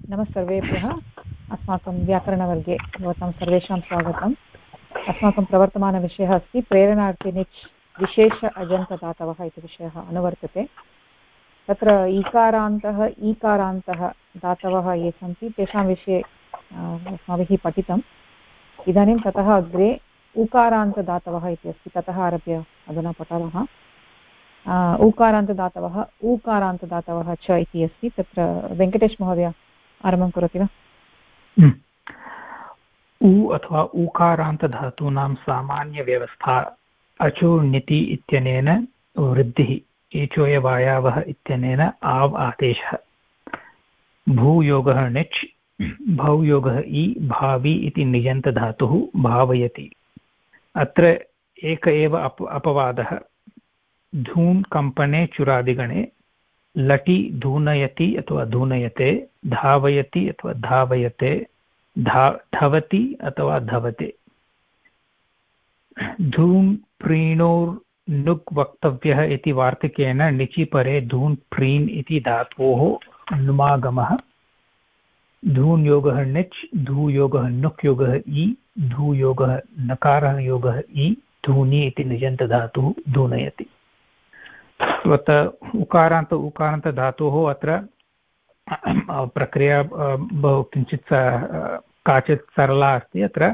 नमः सर्वेभ्यः। अस्माकं व्याकरणवर्गे भवतां सर्वेषां स्वागतम्। अस्माकं प्रवर्तमानविषयः अस्ति प्रेरणार्थिनिच् विशेष अजन्तदातवः इति विषयः अनुवर्तते। तत्र ईकारान्तः ईकारान्तः दातवः ये सन्ति तेषां विषये अस्माभिः पठितम्। इदानीं ततः अग्रे ऊकारान्तदातवः इति अस्ति, ततः आरभ्य अधुना पठामः। ऊकारान्तदातवः ऊकारान्तदातवः च इति अस्ति। तत्र वेङ्कटेश महोदय आरम्भं करोति वा? उ अथवा ऊकारान्तधातूनां सामान्यव्यवस्था अचो णिति इत्यनेन वृद्धिः एचोयवायावः इत्यनेन आव् आदेशः। भूयोगः णिच् भौयोगः इ भावि इति निजन्तधातुः भावयति। अत्र एक एव अपवादः। धून् कम्पने चुरादिगणे लटि धूनयति अथवा धूनयते, धावयति अथवा धावयते, धवति अथवा धवते। धून् प्रीणोर्नुक् वक्तव्यः इति वार्तिकेन णिचि परे धून् प्रीन् इति धातोः नुमागमः। धून् योगः णिच् धूयोगः नुक् योगः इ धूयोगः नकारः योगः इ धूनि इति निजन्तधातुः धूनयति। उकारान्त उकारान्तधातोः अत्र प्रक्रिया बहु किञ्चित् काचित् सरला अस्ति। अत्र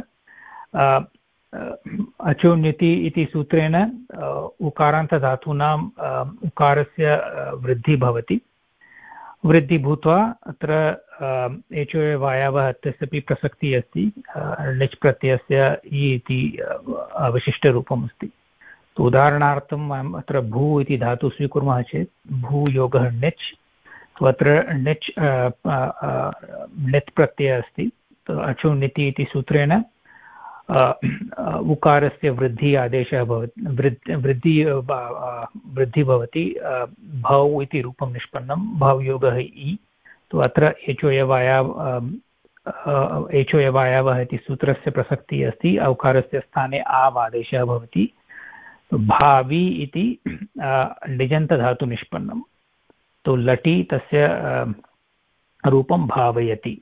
अचोण्यति इति सूत्रेण उकारान्तधातूनाम् उकारस्य वृद्धिः भवति। वृद्धि भूत्वा अत्र एचोयवायावः इत्यस्यापि प्रसक्तिः अस्ति। णिच् प्रत्ययस्य इ इति विशिष्टरूपम् अस्ति। उदाहरणार्थम् अत्र भू इति धातु स्वीकुर्मः चेत् भूयोगः णिच्, अत्र णिच् णित् प्रत्ययः अस्ति। अचोण्यति इति सूत्रेण उकारस्य वृद्धि आदेशः भवति, वृद्धि भवति। भौ इति रूपं निष्पन्नं, भवयोगः इ। तु अत्र एचोयवायावः इति सूत्रस्य प्रसक्तिः अस्ति। औकारस्य स्थाने आव् आदेशः भवति। भावि इति निजन्तधातु निष्पन्नं, तो लटि तस्य रूपं भावयति।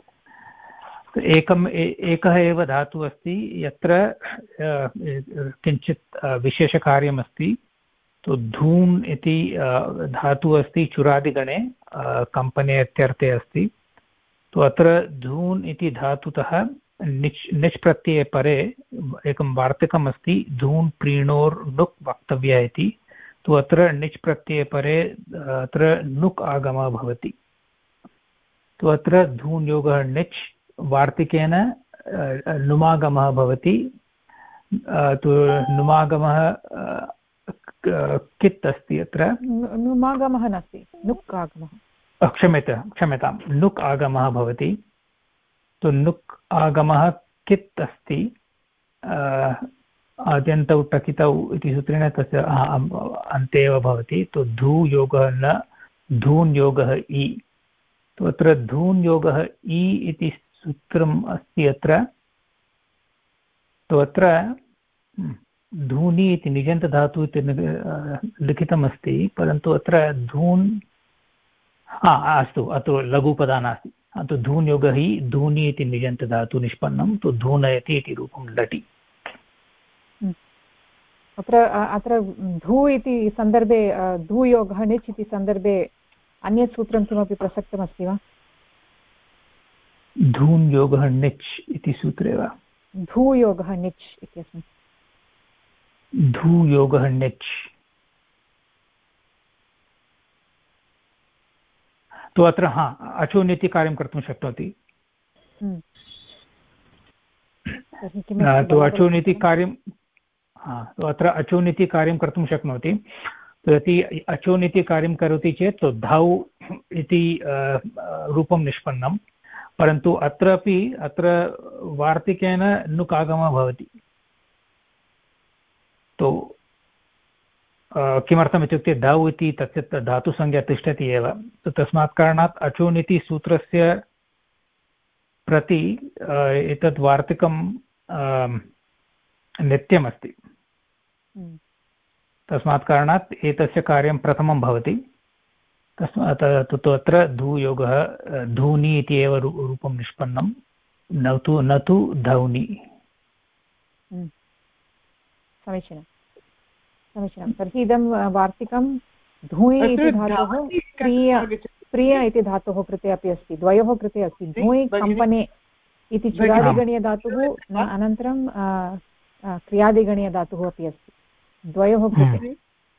एकः एव धातुः अस्ति यत्र किञ्चित् विशेषकार्यमस्ति। तो धून् इति धातुः अस्ति चुरादिगणे, कम्पने इत्यर्थे अस्ति। तो अत्र धून् इति धातुतः णिच् प्रत्यये परे एकं वार्तिकम् अस्ति, धून् प्रीणोर्नुक् वक्तव्यः इति। तु अत्र णिच् प्रत्यये परे अत्र नुक् आगमः भवति। तु अत्र धून् योगः णिच् वार्तिकेन नुमागमः भवति। तु नुमागमः कित् अस्ति, अत्र नुमागमः नास्ति, नुक् आगमः। क्षम्यतां, नुक् आगमः भवति। तो नुक् आगमः कित् अस्ति, आद्यन्तौ टकितौ इति सूत्रेण तस्य अन्ते एव भवति। तो धूयोगः न धून् योगः इ। तो अत्र धून् योगः इ इति सूत्रम् अस्ति अत्र। तो अत्र धूनि इति निजन्तधातुः इति लिखितमस्ति, परन्तु अत्र धून् अस्तु, अत्र लघुपदा नास्ति। तो धून् योगः हि धूनि इति निजन्तधातु निष्पन्नं, तु धूनयति इति रूपं लटि। अत्र धू इति सन्दर्भे, धूयोगः णिच् इति सन्दर्भे अन्यत् सूत्रं किमपि प्रसक्तमस्ति वा? धून् योगः णिच् इति सूत्रे वा? धूयोगः णिच् इत्यस्मिन्। धूयोगः णिच्, तो अत्र अचोनिति कार्यं कर्तुं शक्नोति। तो अचोनिति कार्यं, तो अत्र अचोनिति कार्यं कर्तुं शक्नोति। यदि अचोनिति कार्यं करोति चेत् तो धौ इति रूपं निष्पन्नं, परन्तु अत्रापि अत्र वार्तिकेन नुक् आगमः भवति। तो किमर्थम् इत्युक्ते धौ इति तस्य धातुसंज्ञा तिष्ठति एव। तस्मात् कारणात् अचोनिति सूत्रस्य प्रति एतत् वार्तिकं नित्यमस्ति। तस्मात् कारणात् एतस्य कार्यं प्रथमं भवति। तु अत्र धूयोगः धूनि इति एव रूपं निष्पन्नं न तु धौनि। समीचीनं समीचीनं। तर्हि इदं वार्तिकं धूयि इति धातोः प्रिय इति धातोः कृते अपि अस्ति, द्वयोः कृते अस्ति। धूयि कम्पने इति चुरादिगणीयधातुः अनन्तरं क्रियादिगणीयधातुः अपि अस्ति, द्वयोः कृते।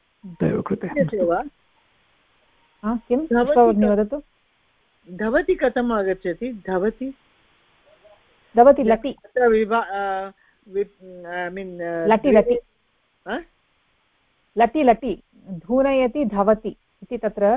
किं पुष्पवग्नि वदतु। धवति कथम् आगच्छति? धवति धवति लटि लटि लटि लटि लटि धूनयति धवति इति तत्र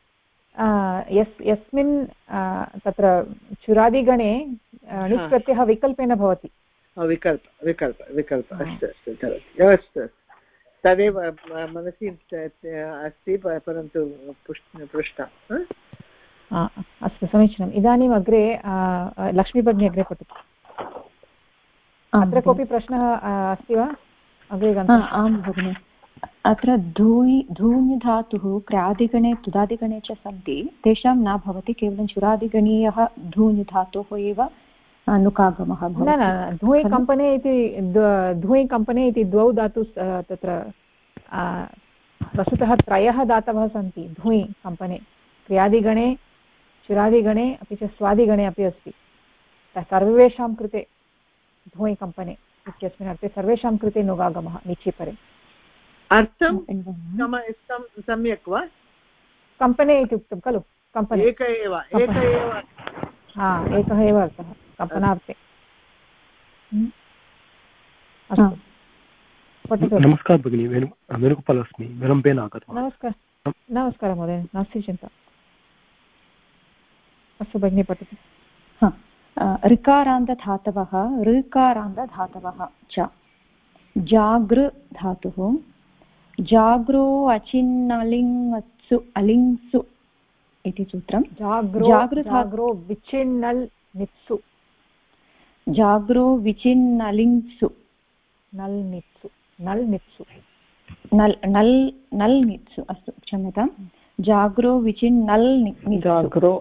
यस्मिन् तत्र चुरादिगणे णिच् प्रत्ययः विकल्पेन भवति। विकल्प अस्तु अस्तु तदेव मनसि अस्ति परन्तु पृष्टम्। अस्तु समीचीनम्। इदानीम् अग्रे लक्ष्मीभगिनी अग्रे पठतु। अत्र कोऽपि प्रश्नः अस्ति वा अग्रे गन्तुम्? आं भगिनि। अत्र धूञ् धातुः क्रादिगणे तुदादिगणे च सन्ति, तेषां न भवति, केवलं चुरादिगणीयः धूञ् धातोः एव नुकागमः भवति। न न धूयि कम्पने इति द्वौ धातु तत्र वस्तुतः त्रयः धातवः सन्ति धूयि कम्पने, क्रियादिगणे चुरादिगणे अपि च स्वादिगणे अपि अस्ति। सर्वेषां कृते धूयि कम्पने इत्यस्मिन् अर्थे सर्वेषां कृते नुगागमः निचीपरे। अर्थं सम्यक् वा? कम्पने इति उक्तं खलु, कम्पने एकः एव अर्थः कम्पनार्थे। नमस्कारः भगिनी, वेणुगोपाल् अस्मि, विलम्बेन आगतवान्। नमस्कारः महोदय, नास्ति चिन्ता। अस्तु भगिनी पठतु। ऋकारान्तधातवः ऋकारान्तधातवः च जागृ धातुः जाग्रो अचिन्नलिङ्गत्सु अलिङ्सु इति सूत्रं। जाग्रो विचिन्नल् नित्सु जाग्रो विचिन्नलिङ्सु नल् नित्सु नल् नित्सु नल् नित्सु अस्तु क्षम्यतां। जाग्रो विचिन्नल् जाग्रो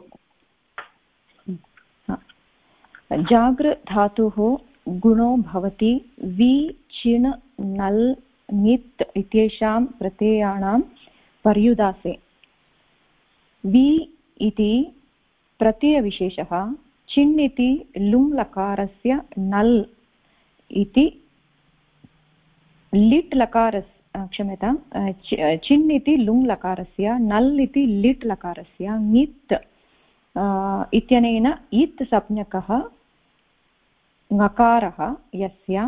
जागृ धातुः गुणो भवति वि चिन् नल् नित् इत्येषां प्रत्ययाणां पर्युदासे। वि इति प्रत्ययविशेषः, चिन् इति लुङ् लकारस्य नल् इति लिट् लकारस्य क्षम्यतां चिन् इति लुङ् लकारस्य नल् इति लिट् लकारस्य ङित् इत्यनेन इत् संज्ञकः ङकारः यस्य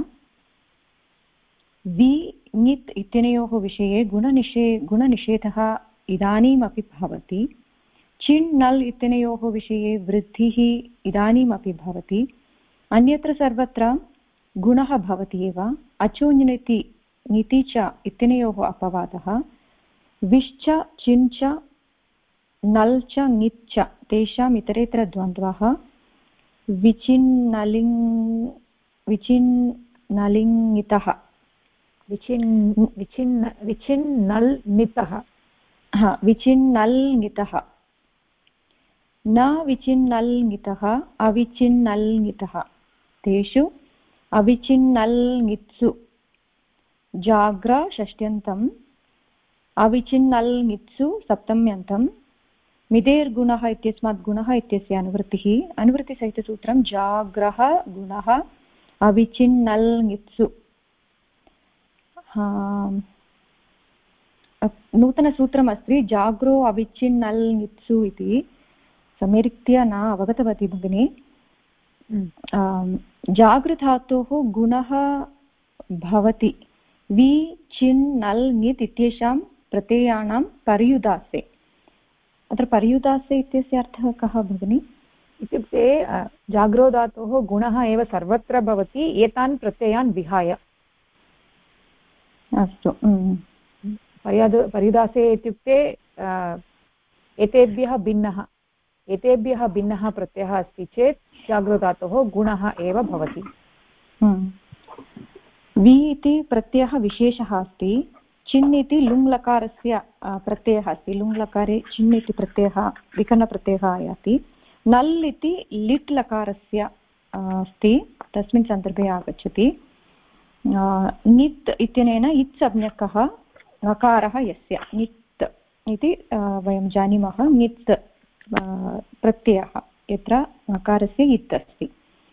वि ङित् इत्यनयोः विषये गुणनिषेधः इदानीमपि भवति। चिन् नल् इत्यनयोः विषये वृद्धिः इदानीमपि भवति। अन्यत्र सर्वत्र गुणः भवति एव। अचोञ्निति ङिति च इत्यनयोः अपवादः। विश्च चिञ्च नल् च ङित् च तेषाम् इतरेतर द्वन्द्वः विचिन्नलिङ्गितः विचिन्नल् नितः विचिन्नल्ङितः न विचिन्नल्ङितः अविचिन्नल्ङितः तेषु अविचिन्नल्ङित्सु जाग्र षष्ट्यन्तम् अविचिन्नल्ङित्सु सप्तम्यन्तं मिदेर्गुणः इत्यस्मात् गुणः इत्यस्य अनुवृत्तिसहितसूत्रं जाग्रः गुणः अविचिन्नल्ङित्सु। नूतनसूत्रमस्ति जाग्रो अविचिन्नल्ङित्सु इति, सम्यक्तया न अवगतवती भगिनी। जागृधातोः गुणः भवति वि चिन् नल् ङित् इत्येषां प्रत्ययानां पर्युदासे। अत्र पर्युदासे इत्यस्य अर्थः कः भगिनी? इत्युक्ते जाग्रो धातोः गुणः एव सर्वत्र भवति एतान् प्रत्ययान् विहाय। अस्तु। पर्युदासे इत्युक्ते एतेभ्यः भिन्नः प्रत्ययः अस्ति चेत् जाग्रो धातोः गुणः एव भवति। वि इति प्रत्ययः विशेषः अस्ति, चिन् इति लुङ्लकारस्य प्रत्ययः अस्ति लुङ्लकारे चिन् इति प्रत्ययः विकरणप्रत्ययः आयाति नल् इति लिट् लकारस्य अस्ति तस्मिन् सन्दर्भे आगच्छति नित् इत्यनेन इत् संज्ञकः नकारः यस्य नित् इति वयं जानीमः नित् प्रत्ययः यत्र नकारस्य इत् अस्ति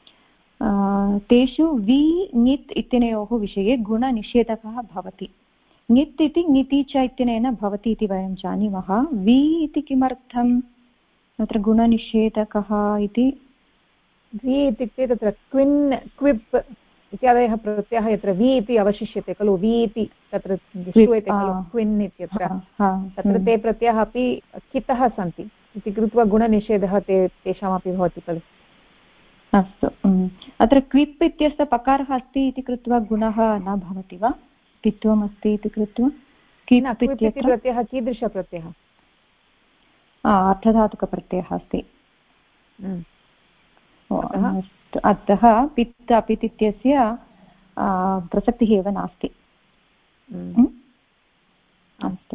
तेषु वि नित् इत्यनयोः विषये गुणनिषेधकः भवति नित् इति ङिति च इत्यनेन भवति इति वयं जानीमः वि इति किमर्थम् अत्र गुणनिषेधकः इति वि इत्युक्ते तत्र क्विन् क्विप् इत्यादयः प्रत्ययः यत्र वि इति अवशिष्यते खलु वि इति तत्र श्रूयते खलु क्विन् इत्यत्र तत्र ते प्रत्ययः अपि कितः सन्ति इति कृत्वा गुणनिषेधः तेषामपि भवति खलु अस्तु अत्र क्विप् इत्यस्य पकारः अस्ति इति कृत्वा गुणः न भवति वा पित्वम् अस्ति इति कृत्वा क्विप् इति प्रत्ययः कीदृशप्रत्ययः अर्थधातुकप्रत्ययः अस्ति अतः पित् अपित् इत्यस्य प्रसक्तिः एव नास्ति अस्तु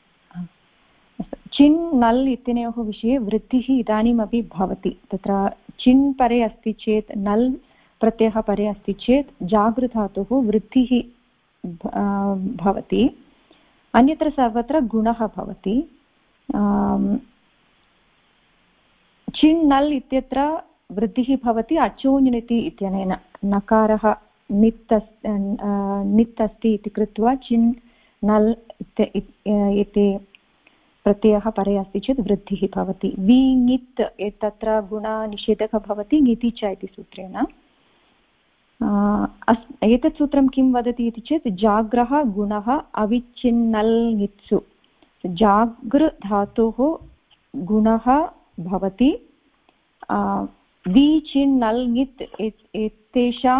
चिन् नल् इत्यनयोः विषये वृद्धिः इदानीमपि भवति तत्र चिन् परे अस्ति चेत् नल् प्रत्ययः परे अस्ति चेत् जागृधातुः वृद्धिः भवति अन्यत्र सर्वत्र गुणः भवति चिन् नल् इत्यत्र वृद्धिः भवति अचोनिति इत्यनेन नकारः नित् अस्ति इति कृत्वा चिन् नल् इति प्रत्ययः परे अस्ति चेत् वृद्धिः भवति विङित् तत्र गुणनिषेधकः भवति ङिति च इति सूत्रेण एतत् सूत्रं किं वदति इति चेत् जाग्रः गुणः अविच्छिन्नल् ङित्सु जागृ धातोः गुणः भवति विचिन्नल् ङित् एतेषां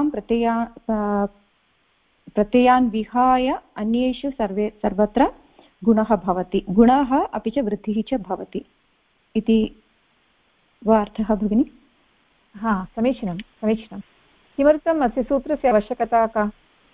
प्रत्ययान् विहाय अन्येषु सर्वत्र गुणः भवति गुणः अपि च वृद्धिः च भवति इति वा अर्थः भगिनि समीचीनं समीचीनं किमर्थम् अस्य सूत्रस्य आवश्यकता का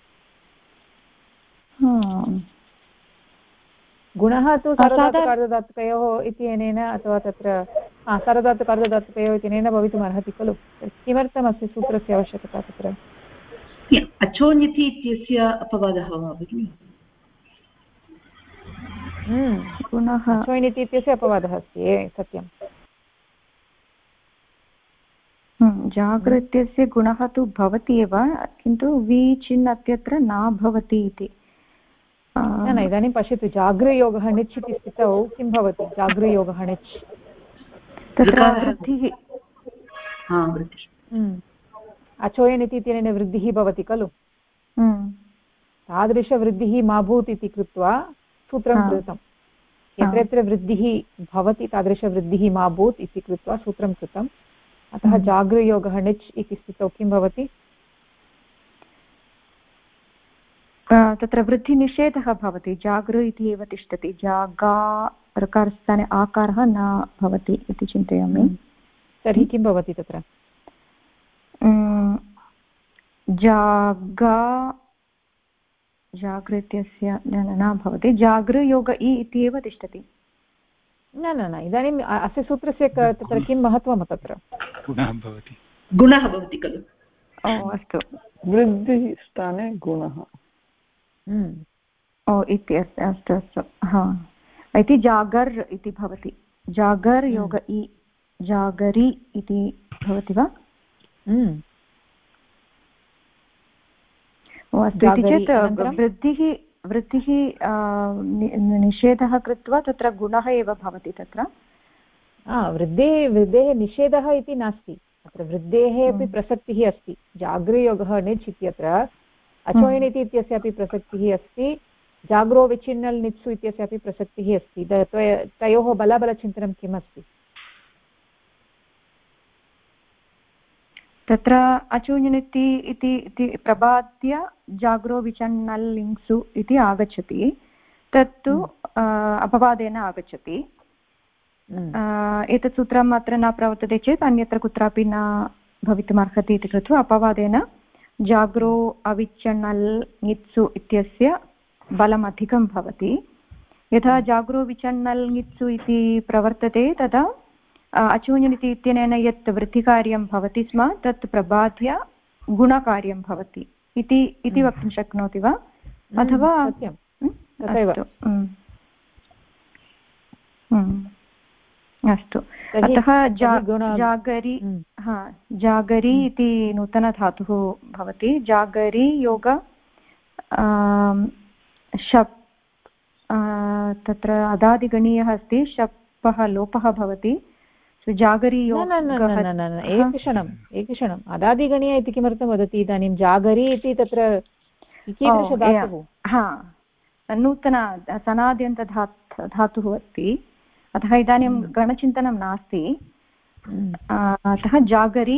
गुणः तु सार्वधातुकार्धधातुकयोः इत्यनेन अथवा तत्र सार्वधातुकार्धधातुकयोः इत्यनेन भवितुम् अर्हति खलु किमर्थम् अस्य सूत्रस्य आवश्यकता तत्र अचोनिति इत्यस्य अपवादः वा भगिनि अचोनिति इत्यस्य अपवादः अस्ति सत्यं जागृत्यस्य गुणः तु भवति एव किन्तु विचिन् अत्यत्र न भवति इति न इदानीं पश्यतु जागृयोगः णिच् इति स्थितौ किं भवति जागृयोगः णिच् तत्र वृद्धिः अचोयन् इत्यनेन वृद्धिः भवति खलु तादृशवृद्धिः मा भूत् इति कृत्वा सूत्रं कृतं यत्र यत्र वृद्धिः भवति तादृशवृद्धिः मा भूत् इति कृत्वा सूत्रं कृतम् अतः जागृयोगः णिच् इति स्थितौ किं भवति तत्र वृद्धिनिषेधः भवति जागृ इति एव तिष्ठति जागा ऋकारस्थाने आकारः न भवति इति चिन्तयामि तर्हि किं भवति तत्र जागा जागृत्यस्य न भवति जागृयोग इति एव तिष्ठति न इदानीम् अस्य सूत्रस्य तत्र किं महत्त्वं तत्र गुणः भवति खलु अस्तु वृद्धिः स्थाने गुणः इति अस्तु अस्तु इति जागर् इति भवति जागर् योग इ जागरि इति भवति वा अस्तु इति चेत् वृद्धिः निषेधः कृत्वा तत्र गुणः एव भवति तत्र वृद्धेः निषेधः इति नास्ति तत्र वृद्धेः अपि प्रसक्तिः अस्ति जागृयोगः णिच् इत्यत्र अचोयनिति इत्यस्य अपि प्रसक्तिः अस्ति जाग्रो विच्छिन्नल् णित्सु इत्यस्य अपि प्रसक्तिः अस्ति तयोः बलाबलचिन्तनं किम् अस्ति तत्र अचोनिति इति प्रबाद्य जाग्रो विचन्नल् लिङ्सु इति आगच्छति तत्तु अपवादेन आगच्छति एतत् सूत्रम् अत्र न प्रवर्तते चेत् अन्यत्र कुत्रापि न भवितुमर्हति इति कृत्वा अपवादेन जाग्रो अविचन्नल् ङित्सु इत्यस्य बलम् अधिकं भवति। यथा जाग्रो विचन्नल् ङित्सु इति प्रवर्तते तदा अचोञ्निति इत्यनेन यत् वृद्धिकार्यं भवति स्म तत् प्रबाध्य गुणकार्यं भवति इति वक्तुं शक्नोति वा? अथवा अस्तु अतः जागरी जागरी इति नूतनधातुः भवति। जागरी योग शप् तत्र अदादिगणीयः अस्ति, शप्पः लोपः भवति। जागरी एकक्षणम् अदादिगणीय इति किमर्थं वदति इदानीं? जागरी इति तत्र नूतन सनाद्यन्तधातुः अस्ति, अतः इदानीं गणचिन्तनं नास्ति। अतः जागरी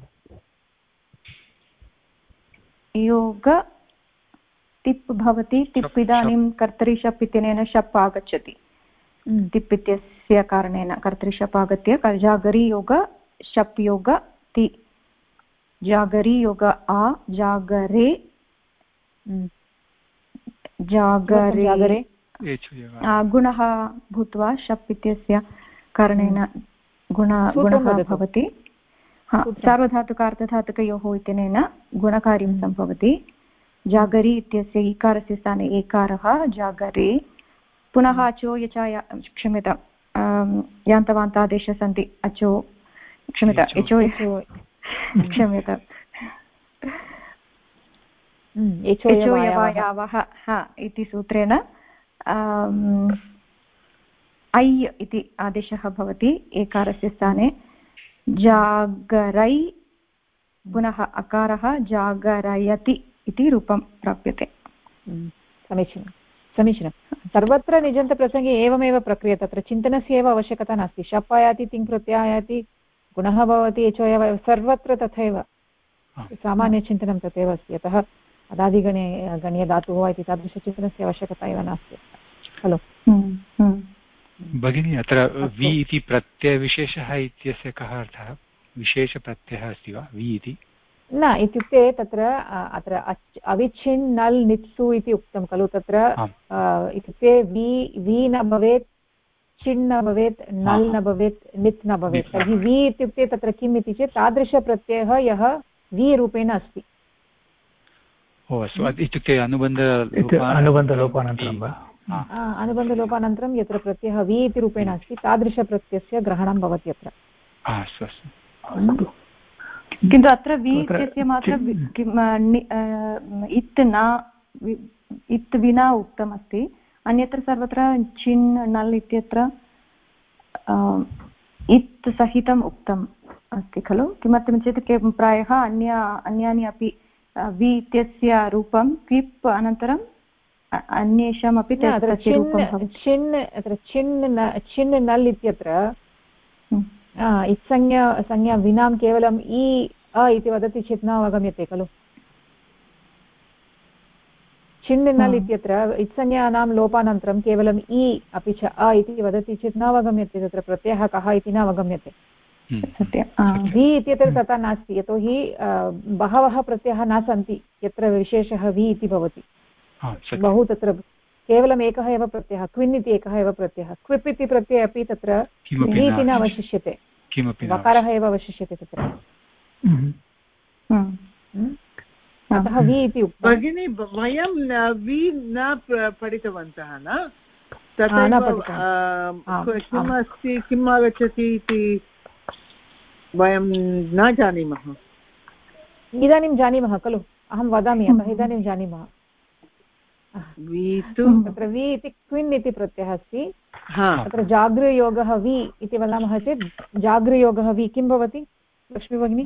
योग टिप् भवति। टिप् इदानीं कर्तरिशप् इत्यनेन शप् आगच्छति। टिप् इत्यस्य कारणेन कर्तरिशप् आगत्य जागरी योग शप् योग ति। जागरी योग आ जागरे जागरे गुणः भूत्वा शप् इत्यस्य कारणेन गुणः भवति। सार्वधातुकार्धधातुकयोः इत्यनेन गुणकार्यं सम्भवति। जागरी इत्यस्य ईकारस्य स्थाने एकारः जागरे। पुनः अचो यचा क्षम्यतां यान्तवान्तादेशः सन्ति। अचो क्षम्यतां यचो क्षम्यतां यचोयवायावः इति सूत्रेण ऐ इति आदेशः भवति एकारस्य स्थाने। जागरै पुनः अकारः जागरयति इति रूपं प्राप्यते। समीचीनं। सर्वत्र निजन्तप्रसङ्गे एवमेव प्रक्रिया, तत्र चिन्तनस्य एव आवश्यकता नास्ति। शप् आयाति तिङ् प्रत्ययाति गुणः भवति एचोयव सर्वत्र तथैव सामान्यचिन्तनं तथैव अस्ति। अतः अदादिगणीयधातुः वा इति तादृशचिन्तनस्य आवश्यकता एव नास्ति खलु? भगिनी अत्र वि इति प्रत्ययविशेषः इत्यस्य कः अर्थः? विशेषप्रत्ययः अस्ति वा वि इति? न, इत्युक्ते तत्र अत्र अविच्छिन् नल् नित्सु इति उक्तं खलु? तत्र इत्युक्ते वि न भवेत्, छिन् न भवेत्, नल् न भवेत्, नित् न भवेत्। तर्हि वि इत्युक्ते तत्र किम् इति चेत् तादृशप्रत्ययः यः वि रूपेण अस्ति। इत्युक्ते अनुबन्धलोपानन्तरं यत्र प्रत्ययः वि इति रूपेण अस्ति तादृशप्रत्ययस्य ग्रहणं भवति अत्र। किन्तु अत्र वि इत्यस्य मात्र इत् विना उक्तमस्ति। अन्यत्र सर्वत्र छिन् नल् इत्यत्र इत् सहितम् उक्तम् अस्ति खलु? किमर्थं चेत् प्रायः अन्यानि अपि वि इत्यस्य रूपं क्विप् अनन्तरम् अन्येषामपि तस्य रूपं भवति। छिन् नल् इत्यत्र संज्ञा विनां केवलम् इ अ इति वदति चेत् न अवगम्यते खलु? छिन् नल् इत्यत्र इत्संज्ञानां लोपानन्तरं केवलम् इ अपि च अ इति वदति चेत् न अवगम्यते, तत्र प्रत्ययः कः इति न अवगम्यते। वि इत्यत्र तथा नास्ति, यतोहि बहवः प्रत्ययाः न सन्ति यत्र विशेषः वि इति भवति। बहु तत्र केवलम् एकः एव प्रत्ययः, क्विन् इति एकः एव प्रत्ययः। क्विप् इति प्रत्यये अपि तत्र वि इति न अवशिष्यते, वकारः एव अवशिष्यते तत्र। अतः वि इति उक्तं। भगिनी वयं वि न पठितवन्तः न? तथैव किम् अस्ति किम् आगच्छति इति वयं न जानीमः। इदानीं जानीमः खलु? अहं वदामि अतः इदानीं जानीमः। तत्र वि इति क्विन् इति प्रत्ययः अस्ति। तत्र जागृयोगः वि इति वदामः चेत् जागृयोगः वि किं भवति लक्ष्मी भगिनी?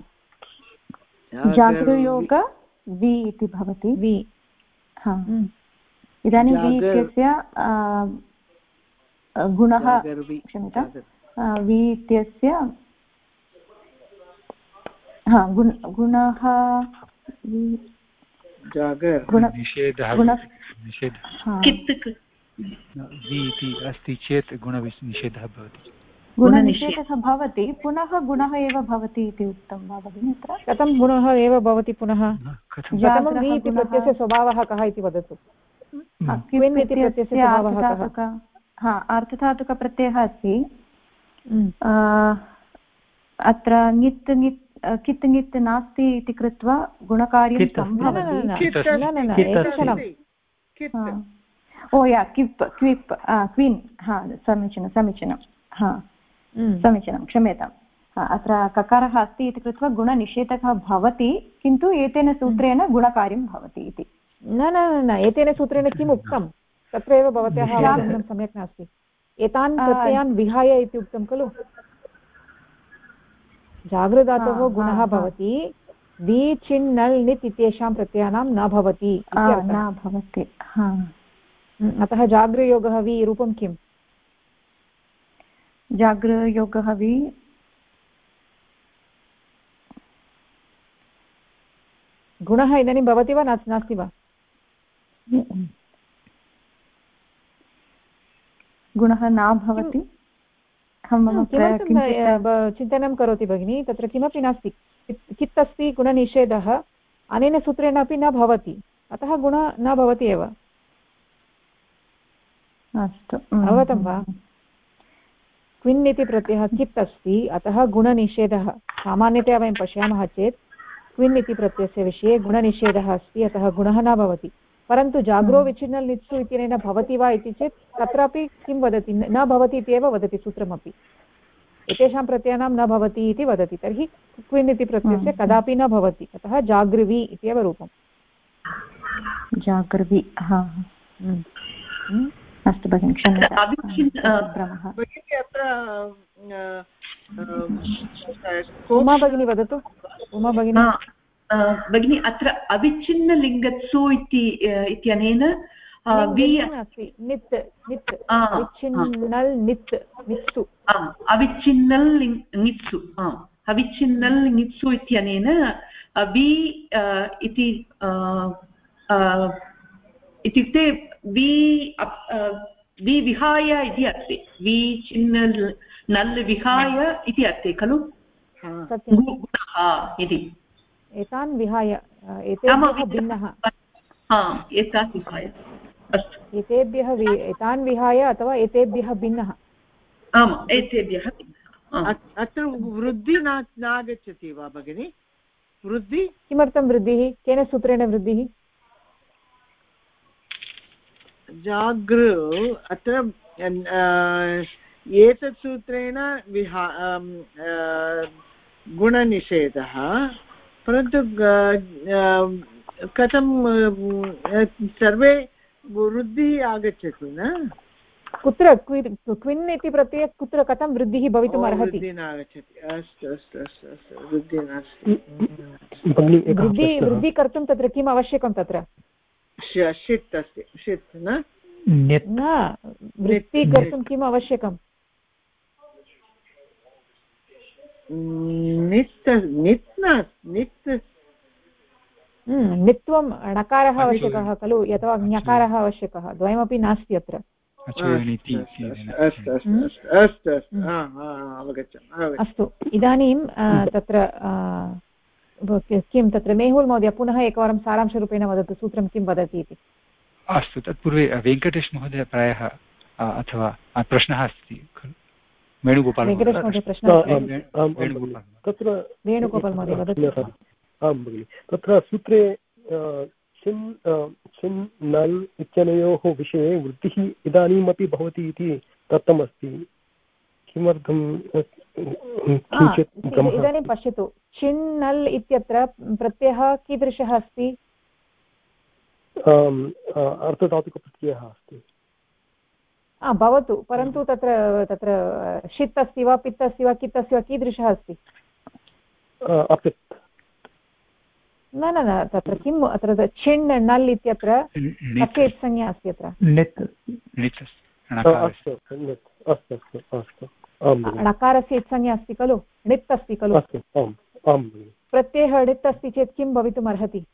जागृयोग वि इति भवति। वि इदानीं वि इत्यस्य गुणः क्षम्यतां वि इत्यस्य गुणः अस्ति चेत् गुणनिषेधः भवति। गुणनिषेधः भवति, पुनः गुणः एव भवति इति उक्तं वा भगिनि? अत्र कथं गुणः एव भवति पुनः? प्रथमं वि इति प्रत्ययस्य स्वभावः कः इति वदतु। क्विन् इति प्रत्ययस्य स्वभावः कः? आर्धधातुकप्रत्ययः अस्ति। अत्र ङित् ङित् कित् ङित् नास्ति इति कृत्वा गुणकार्यं सम्भवति। ओ या किप् क्विप् क्विन् समीचीनं समीचीनं समीचीनं क्षम्यताम्। अत्र ककारः अस्ति इति कृत्वा गुणनिषेधकः भवति, किन्तु एतेन सूत्रेण गुणकार्यं भवति इति। न एतेन सूत्रेण किम् उक्तं तत्रैव भवत्याः अवगमनं सम्यक् नास्ति। एतान् प्रत्ययान् विहाय इति उक्तं खलु। जागृधातोः गुणः भवति, वि चिन् नल् नित् इत्येषां प्रत्ययानां न भवति। अतः जागृयोगः वि रूपं किम्? जागृयोगः वि गुणः इदानीं भवति वा नास्ति वा? गुणः न भवति। चिन्तनं करोति भगिनी, तत्र किमपि नास्ति। कित् अस्ति, गुणनिषेधः, अनेन सूत्रेण अपि न भवति, अतः गुणः न भवति एव। अस्तु, अवगतं वा? क्विन् इति प्रत्ययः कित् अस्ति, अतः गुणनिषेधः। सामान्यतया वयं पश्यामः चेत् क्विन् इति प्रत्ययस्य विषये गुणनिषेधः अस्ति, अतः गुणः न भवति। परन्तु जाग्रो विच्छिन्नल् नित्सु इत्यनेन भवति वा इति चेत् तत्रापि किं वदति, न भवति इत्येव वदति सूत्रमपि। एतेषां प्रत्ययानां न भवति इति वदति, तर्हि क्विन् इति प्रत्ययस्य कदापि न भवति, अतः जागृवि इत्येव रूपम्। जागृवि, अस्तु भगिनि, क्षम्यताम्। उमा भगिनी वदतु। उमा भगिनी भगिनी, अत्र अविच्छिन्नलिङ्गत्सु इत्यनेन अस्ति नित् नित् अविच्छिन्नल् नित् नित्सु अविच्छिन्नल् ङित्सु अविच्छिन्नल् ङित्सु इत्यनेन वि इति इत्युक्ते वि विहाय इति अस्ति। वि चिन्नल् नल् विहाय इति अस्ति खलु, गुणः इति। एतान् विहाय, एतेभ्यः भिन्नः। एतान् विहाय, अस्तु। एतेभ्यः एतान् विहाय अथवा एतेभ्यः भिन्नः। आम्, एतेभ्यः भिन्नः। अत्र वृद्धिः नागच्छति वा भगिनि? वृद्धिः किमर्थं वृद्धिः? केन सूत्रेण वृद्धिः? जागृ अत्र एतत् सूत्रेण गुणनिषेधः, परन्तु कथं सर्वे वृद्धिः आगच्छति न? कुत्र क्विन् इति प्रत्यये कुत्र कथं वृद्धिः भवितुम् अर्हति? वृद्धिः नागच्छति। अस्तु अस्तु अस्तु अस्तु, वृद्धिः नास्ति। वृद्धि कर्तुं तत्र किम् आवश्यकं? तत्र षित् अस्ति, षित् न वृद्धि कर्तुं किम् आवश्यकं? नित्वं णकारः आवश्यकः खलु, अथवा ज्ञकारः आवश्यकः, द्वयमपि नास्ति अत्र। अस्तु, इदानीं तत्र किं तत्र मेहुल् महोदय पुनः एकवारं सारांशरूपेण वदतु, सूत्रं किं वदति इति। अस्तु, तत्पूर्वे वेङ्कटेश महोदय प्रायः अथवा प्रश्नः अस्ति खलु, वेणुगोपाल् महोदय वदतु। आं भगिनि, तत्र सूत्रे छिन् नल् इत्यनयोः विषये वृद्धिः इदानीमपि भवति इति दत्तमस्ति। किमर्थं इदानीं पश्यतु, छिन् नल् इत्यत्र प्रत्ययः कीदृशः अस्ति? अर्धधातुकप्रत्ययः अस्ति। भवतु, परन्तु तत्र तत्र षित् अस्ति वा, पित् अस्ति वा, कित् अस्ति वा, कीदृशः अस्ति? अपित्। न न न, तत्र किम् अत्र छिन् नल् इत्यत्र कस्य संज्ञा अस्ति? अत्र णकारस्य संज्ञा अस्ति खलु, णित् अस्ति खलु। प्रत्ययः णित् अस्ति चेत् किं भवितुम् अर्हति?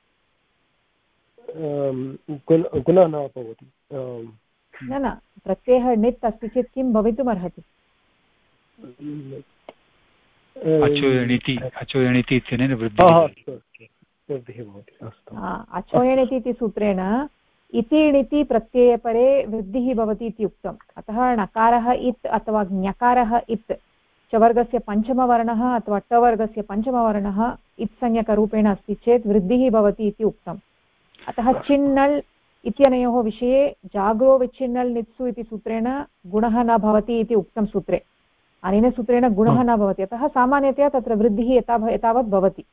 गुणः न भवति। न न, प्रत्ययः णित् अस्ति चेत् किं भवितुम् अर्हति? अचोयणिति इत्यनेन वृद्धिः भवति। अचोयणिति इति सूत्रेण इति णिति प्रत्ययपरे वृद्धिः भवति इति उक्तम् अतः णकारः इत् अथवा ज्ञकारः इत् चवर्गस्य पञ्चमवर्णः अथवा टवर्गस्य पञ्चमवर्णः इत्संज्ञकरूपेण अस्ति चेत् वृद्धिः भवति इति उक्तम् अतः चिन्नल् इत्यनयोः विषये जाग्रो विच्छिन्नल् नित्सु इति सूत्रेण गुणः न भवति इति उक्तं सूत्रे अनेन सूत्रेण गुणः न भवति अतः सामान्यतया तत्र वृद्धिः एतावत् भवति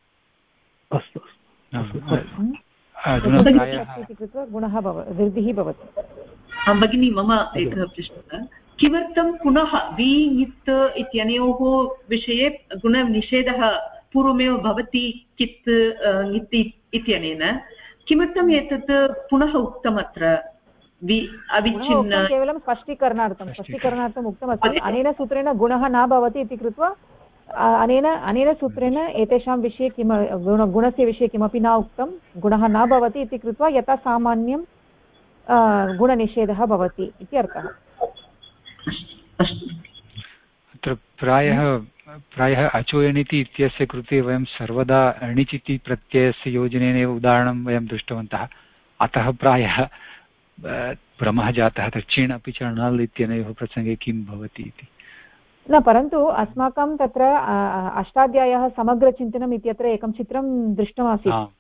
इति कृत्वा गुणः वृद्धिः भवति। भगिनी मम एकः प्रश्नः किमर्थं पुनः वि ङित् इत्यनयोः विषये गुणनिषेधः पूर्वमेव भवति कित् ङित् इत्यनेन किमर्थम् एतत् पुनः उक्तम् अत्र अविच्छिन्न केवलं स्पष्टीकरणार्थम् उक्तमस्ति अनेन सूत्रेण गुणः न भवति इति कृत्वा अनेन सूत्रेण एतेषां विषये गुणस्य विषये किमपि न उक्तं गुणः न भवति इति कृत्वा यथा सामान्यं गुणनिषेधः भवति इति अर्थः। अत्र प्रायः अचोयनिति इत्यस्य कृते वयं सर्वदा अणिचिति प्रत्ययस्य योजनेनैव उदाहरणं वयं दृष्टवन्तः अतः प्रायः भ्रमः जातः चिण् अपि च णल् इत्यनयोः प्रसङ्गे किं भवति इति न परन्तु अस्माकं तत्र अष्टाध्यायः समग्रचिन्तनम् इत्यत्र एकं चित्रं दृष्टमासीत्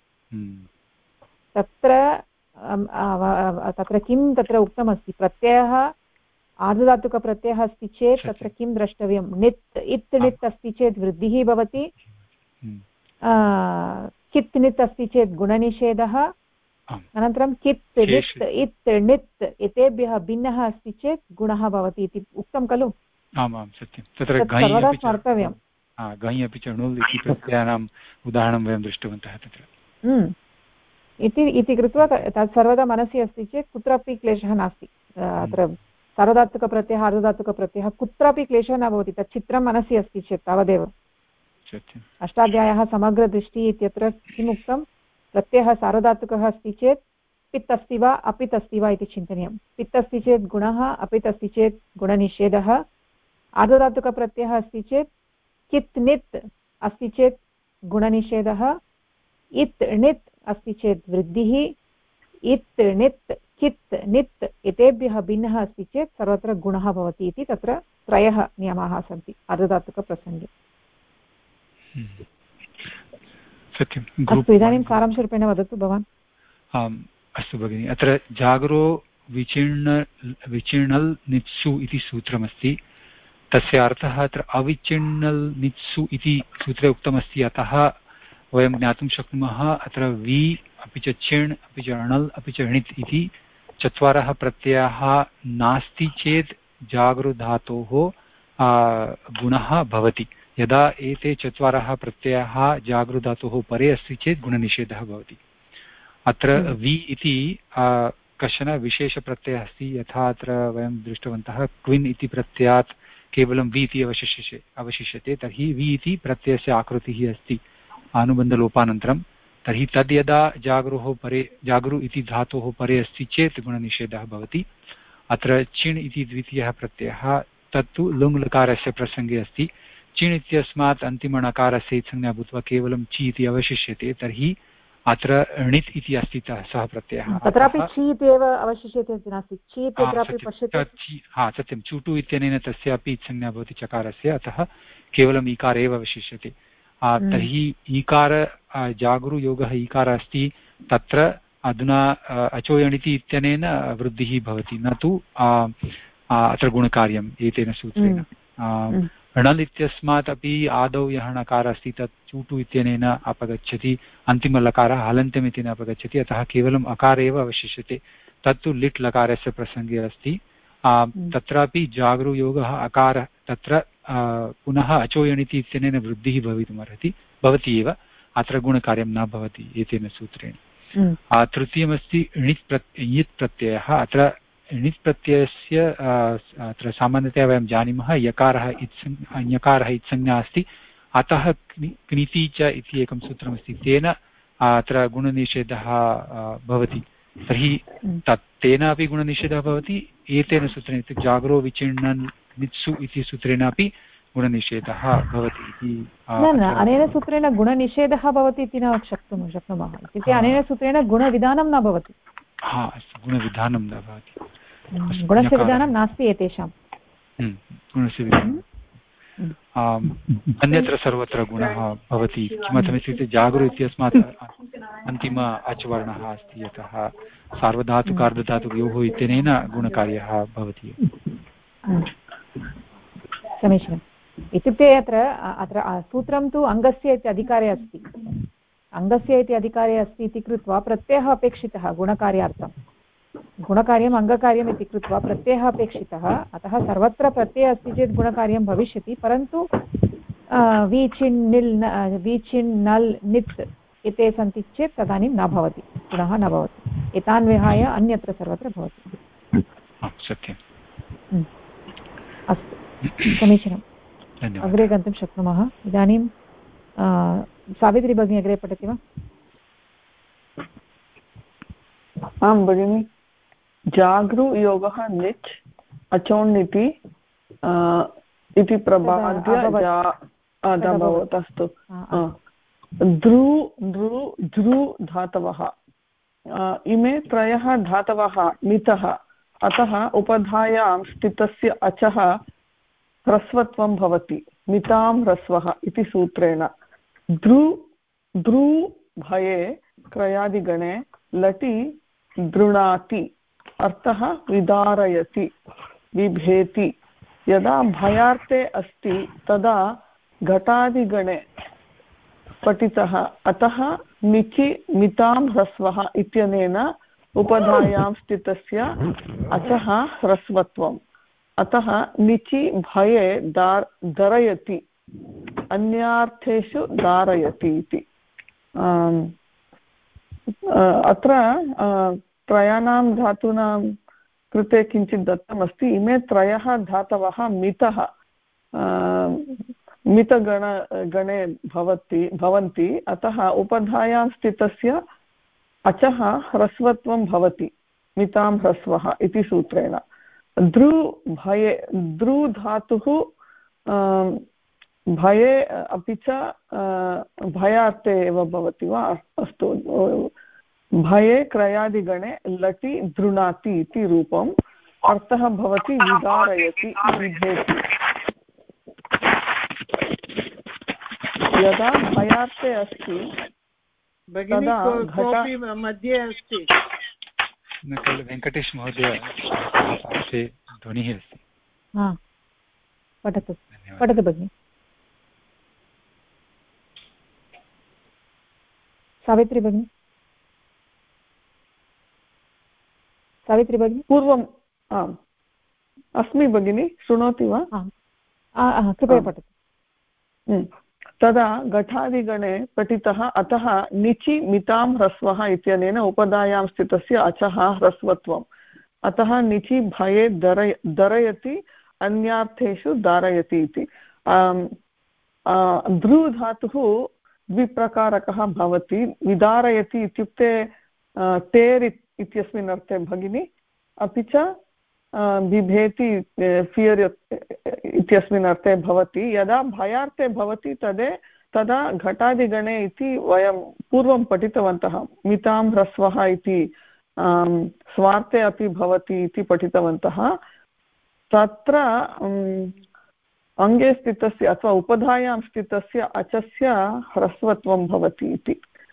तत्र किं तत्र उक्तमस्ति प्रत्ययः आर्धधातुकप्रत्ययः अस्ति चेत् तत्र किं द्रष्टव्यं नित् इत् नित् अस्ति चेत् वृद्धिः भवति कित् नित् अस्ति चेत् गुणनिषेधः अनन्तरं कित् नित् इत् नित् एतेभ्यः भिन्नः अस्ति चेत् गुणः भवति इति उक्तं खलु। आमां सत्यं तत्र सर्वदा स्मर्तव्यं गञ् अपि च णुल् इति प्रत्ययानाम् उदाहरणं वयं दृष्टवन्तः तत्र इति कृत्वा तत् सर्वदा मनसि अस्ति चेत् कुत्रापि क्लेशः नास्ति अत्र सार्वधातुकप्रत्ययः अर्धधातुकप्रत्ययः कुत्रापि क्लेशः न भवति तत् चित्रं मनसि अस्ति चेत् तावदेव। अष्टाध्यायः समग्रदृष्टिः इत्यत्र किम् उक्तं प्रत्ययः सार्वधातुकः अस्ति चेत् पित् अस्ति वा अपित् अस्ति वा इति चिन्तनीयं पित् अस्ति चेत् गुणः अपित् अस्ति चेत् गुणनिषेधः आर्धधातुकप्रत्ययः अस्ति चेत् कित् नित् अस्ति चेत् गुणनिषेधः इत् णित् अस्ति चेत् वृद्धिः इत् णित् कित् नित् एतेभ्यः भिन्नः अस्ति चेत् सर्वत्र गुणः भवति इति तत्र त्रयः नियमाः सन्ति आर्धधातुकप्रसङ्गे। अस्तु इदानीं सारांशरूपेण वदतु भवान्। अस्तु भगिनि अत्र जागरो विचिण्णल् नित्सु इति सूत्रमस्ति तस्य अर्थः अत्र अविचिण्णल् नित्सु इति सूत्रे उक्तमस्ति अतः वयं ज्ञातुं शक्नुमः अत्र वि अपि च चिण् अपि च णल् अपि च णित् इति चत्वारः प्रत्ययाः नास्ति चेत् जागृधातोः गुणः भवति यदा एते चत्वारः प्रत्ययाः जागृधातोः परे अस्ति चेत् गुणनिषेधः भवति। अत्र वि इति कश्चन विशेषप्रत्ययः अस्ति यथा अत्र वयं दृष्टवन्तः क्विन् इति प्रत्ययात् केवलं वि इति अवशिष्यते तर्हि वि इति प्रत्ययस्य आकृतिः अस्ति अनुबन्धलोपानन्तरं तर्हि तद् यदा जागृ इति धातोः परे अस्ति चेत् गुणनिषेधः भवति। अत्र चिण् इति द्वितीयः प्रत्ययः तत्तु लुङ्लकारस्य प्रसङ्गे अस्ति चिण् इत्यस्मात् अन्तिमणकारस्य इत्संज्ञा भूत्वा केवलं चि इति अवशिष्यते तर्हि अत्र णित् इति अस्ति सः प्रत्ययः तत्रापि चि इति एव अवशिष्यते इति नास्ति चि इत्यत्रापि पश्यतु सत्यं चुटु इत्यनेन तस्यापि इत्संज्ञा भवति चकारस्य अतः केवलम् ईकार एव अवशिष्यते। तर्हि ईकार जागृयोगः ईकारः अस्ति तत्र अधुना अचोयणिति इत्यनेन वृद्धिः भवति न तु अत्र गुणकार्यम् एतेन सूत्रेण। णल् इत्यस्मात् अपि आदौ यः णकारः अस्ति तत् चूटु इत्यनेन अपगच्छति अन्तिमलकारः हलन्त्यम् इति न अपगच्छति अतः केवलम् अकार एव अवशिष्यते तत्तु लिट् लकारस्य प्रसङ्गे अस्ति। तत्रापि जागृयोगः अकारः तत्र पुनः अचोयणिति इत्यनेन वृद्धिः भवितुमर्हति भवति एव अत्र गुणकार्यं न भवति एतेन सूत्रेण। तृतीयमस्ति णित् प्रत्ययः अत्र णित् प्रत्ययस्य अत्र सामान्यतया वयं जानीमः यकारः इत्संज्ञा अस्ति अतः क्निति च इति एकं सूत्रमस्ति तेन अत्र गुणनिषेधः भवति तर्हि तेन अपि गुणनिषेधः भवति एतेन सूत्रेण इत्युक्ते जागरो विचिण्णन् नित्सु इति सूत्रेणापि गुणनिषेधः भवति इति न अनेन सूत्रेण गुणनिषेधः भवति इति न शक्नुमः इत्युक्ते अनेन सूत्रेण गुणविधानं न भवति हा गुणविधानं न भवति गुणस्य विधानं नास्ति एतेषां गुणस्य विधानं अन्यत्र सर्वत्र गुणः भवति किमर्थमित्युक्ते जागृ इत्यस्मात् अन्तिम अच् वर्णः अस्ति यतः सार्वधातुकार्धधातुकयोः इत्यनेन गुणकार्यः भवति समीचीनम् इत्युक्ते अत्र सूत्रं तु अङ्गस्य इति अधिकारे अस्ति अङ्गस्य इति अधिकारे अस्ति इति कृत्वा प्रत्ययः अपेक्षितः गुणकार्यार्थं गुणकार्यम् अङ्गकार्यम् इति कृत्वा प्रत्ययः अपेक्षितः अतः सर्वत्र प्रत्ययः अस्ति चेत् गुणकार्यं भविष्यति परन्तु वीचिन् निल् वीचिन् नल् नित् एते सन्ति चेत् तदानीं न भवति गुणः न भवति एतान् विहाय अन्यत्र सर्वत्र भवति सत्यम् अस्तु समीचीनम् अग्रे गन्तुं शक्नुमः इदानीं सावित्री भगिनी अग्रे पठति वा आं भगिनि जागृयोगः निच् अचोण् इति प्रबाद्य अभवत् अस्तु ध्रू ध्रू ध्रू धातवः इमे त्रयः धातवः मितः अतः उपधायां स्थितस्य अचः ह्रस्वत्वं भवति मितां ह्रस्वः इति सूत्रेण ध्रू ध्रू भये क्रयादिगणे लटि दृणाति अर्थः विदारयति बिभेति यदा भयार्थे अस्ति तदा घटादिगणे पठितः अतः निचि मितां ह्रस्वः इत्यनेन उपधायां स्थितस्य अचः ह्रस्वत्वम् अतः निचि भये दरयति अन्यार्थेषु धारयति इति अत्र त्रयाणां धातूनां कृते किञ्चित् दत्तमस्ति इमे त्रयः धातवः मितः मितगणे भवन्ति अतः उपधायां स्थितस्य अचः ह्रस्वत्वं भवति मितां ह्रस्वः इति सूत्रेण ध्रू भये ध्रू धातुः भये अपि च भयार्थे एव भवति वा अस्तु भये क्रयादिगणे लटि दृणाति इति रूपम् अर्थः भवति विदारयति बिभेति यदा भयार्थे अस्ति भगिनी कोऽपि मध्ये अस्ति वेङ्कटेश महोदय पार्श्वे ध्वनिः अस्ति पठतु पठतु भगिनि सावित्री भगिनी सावित्री भगिनी पूर्वम् आम् अस्मि भगिनी शृणोति वा कृपया पठतु तदा घटादिगणे पठितः अतः निचि मितां ह्रस्वः इत्यनेन उपधायां स्थितस्य अचः ह्रस्वत्वम् अतः निचि भये दरयति अन्यार्थेषु धारयति इति ध्रू धातुः द्विप्रकारकः भवति विदारयति इत्युक्ते टेर् इत्यस्मिन् अर्थे भगिनी अपि च बिभेति फियर् इत्यस्मिन् अर्थे भवति यदा भयार्थे भवति तदा घटादिगणे इति वयं पूर्वं पठितवन्तः मितां ह्रस्वः इति स्वार्थे अपि भवति इति पठितवन्तः तत्र अङ्गे स्थितस्य अथवा उपधायां स्थितस्य अचस्य ह्रस्वत्वं भवति इति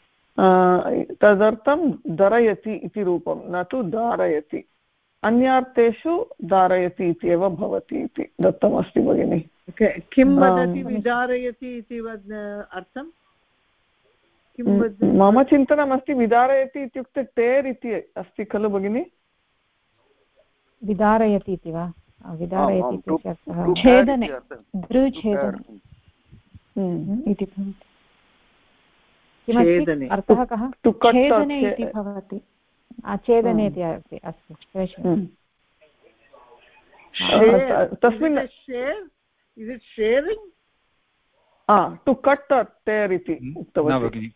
तदर्थं दरयति इति रूपं न तु धारयति अन्यार्थेषु धारयति इति एव भवति इति दत्तमस्ति भगिनि किं वदति विदारयति इति अर्थं मम चिन्तनमस्ति विदारयति इत्युक्ते टेर् इति अस्ति खलु भगिनि विदारयति इति वा विदारयति इत्यस्य अर्थः छेदने इति किमस्ति अर्थः कः छेदने इति भवति छेदने इति अस्ति अस्तु तस्मिन् टु कट् टेर् इति उक्तवती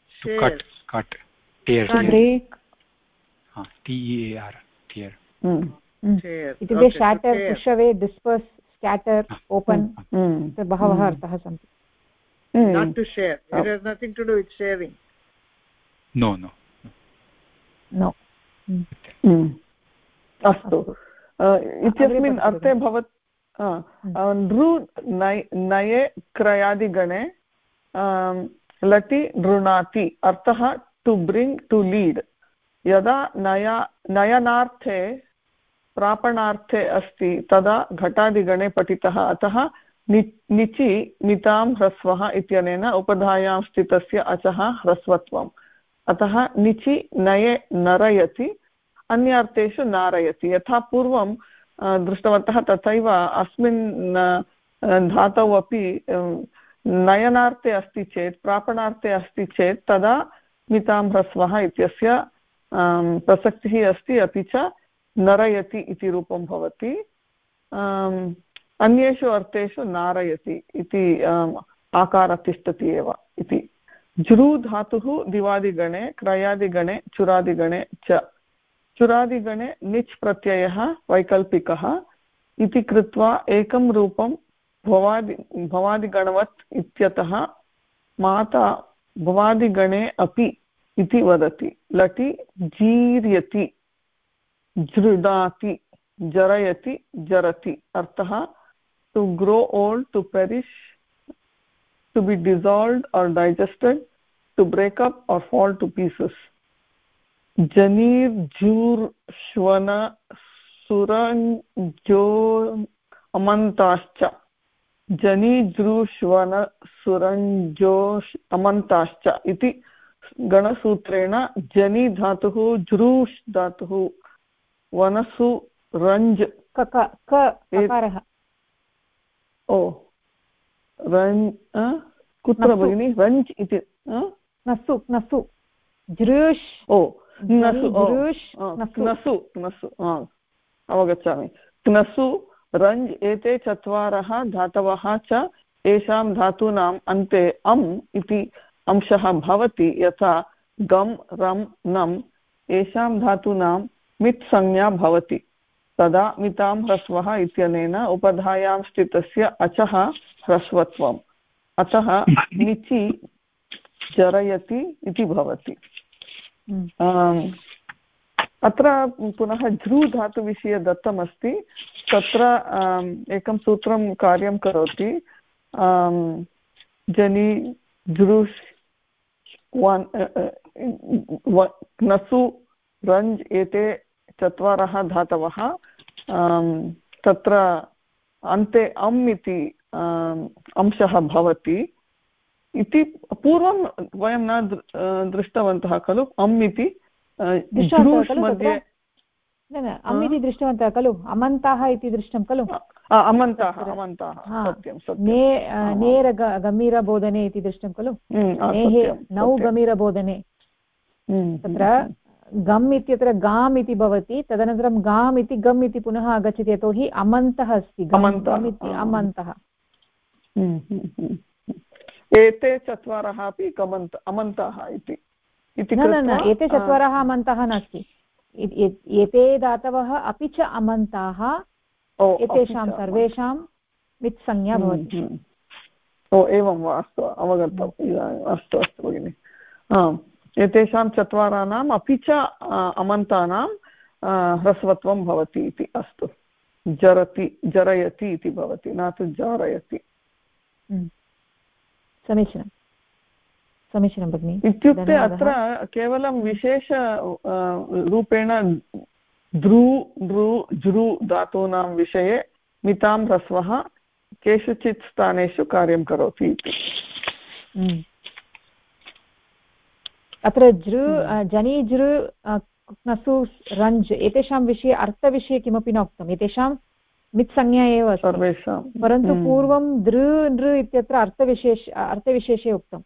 इत्युक्ते shatter push away disperse scatter open बहवः अर्थाः सन्ति not to share it has nothing to do with sharing no अस्तु इत्यस्मिन् अर्थे भवत् नृ नये क्रयादिगणे लटि नृणाति अर्थः टु ब्रिङ्ग् टु लीड् यदा नयनार्थे प्रापणार्थे अस्ति तदा घटादिगणे पठितः अतः निचि नितां ह्रस्वः इत्यनेन उपधायां स्थितस्य अचः ह्रस्वत्वम् अतः निचि नये नरयति अन्यार्थेषु नारयति यथा पूर्वं दृष्टवन्तः तथैव अस्मिन् धातौ अपि नयनार्थे अस्ति चेत् प्रापणार्थे अस्ति चेत् तदा मितां ह्रस्वः इत्यस्य प्रसक्तिः अस्ति अपि च नरयति इति रूपं भवति अन्येषु अर्थेषु नारयति इति आकारः तिष्ठति एव इति जृ धातुः दिवादिगणे क्रयादिगणे चुरादिगणे च चुरादिगणे निच् प्रत्ययः वैकल्पिकः इति कृत्वा एकं रूपं भवादिगणवत् इत्यतः माता भवादिगणे अपि इति वदति लटि जीर्यति जृडाति जरयति जरति अर्थः to grow old to perish to be dissolved और डाइजेस्टेड टु ब्रेक अप और फॉल टु पीसेस जनीर्जूर्श्वन सुरंजो अमन्ताश्च जनीजृश्वन सुरंजो अमन्ताश्च इति गणसूत्रेण जनी धातुः जृष् धातुः वनसु रञ्ज् ककारः ओ रञ् कुत्र भगिनि रञ्ज् इति नसु नसु जृष् ओ नसु नसु नसु अवगच्छामि क्नसु रञ्ज् एते चत्वारः धातवः च येषां धातूनाम् अन्ते अम् इति अंशः भवति यथा गम् रम् नम् येषां धातूनां मित् संज्ञा भवति तदा मितां ह्रस्वः इत्यनेन उपधायां स्थितस्य अचः ह्रस्वत्वम् अतः निचि जरयति इति भवति अत्र पुनः जृ धातुविषये दत्तमस्ति तत्र एकं सूत्रं कार्यं करोति जनि जृष् नसु रञ्ज् एते चत्वारः धातवः तत्र अन्ते अम् इति अंशः भवति इति पूर्वं वयं न दृष्टवन्तः खलु अम् इति मध्ये अम् इति दृष्टवन्तः खलु अमन्ताः इति दृष्टं खलु अमन्ताः अमन्ताः सत्यं सत्यं नेर गमीरबोधने इति दृष्टं खलु नौ गमीरबोधने तत्र गम् इत्यत्र गाम् इति भवति तदनन्तरं गाम् इति गम् इति पुनः आगच्छति यतोहि अमन्तः अस्ति गम् इति अमन्तः एते चत्वारः अपि अमन्ताः इति न एते चत्वारः अमन्तः नास्ति एते धातवः अपि च अमन्ताः एतेषां सर्वेषां मित्संज्ञा भवति ओ एवं वा अस्तु अवगतम् अस्तु अस्तु भगिनि एतेषां चत्वाराणाम् अपि च अमन्तानां ह्रस्वत्वं भवति इति अस्तु जरति जरयति इति भवति न तु जारयति समीचीनं समीचीनं भगिनि इत्युक्ते अत्र केवलं विशेष रूपेण द्रु नृ जृ धातूनां विषये मितां ह्रस्वः केषुचित् स्थानेषु कार्यं करोति इति अत्र जृ जनि जृ नसु रञ्ज् एतेषां विषये अर्थविषये किमपि न उक्तम् एतेषां मित्संज्ञा एव सर्वेषां परन्तु पूर्वं दृ नृ इत्यत्र अर्थविशेषे उक्तम्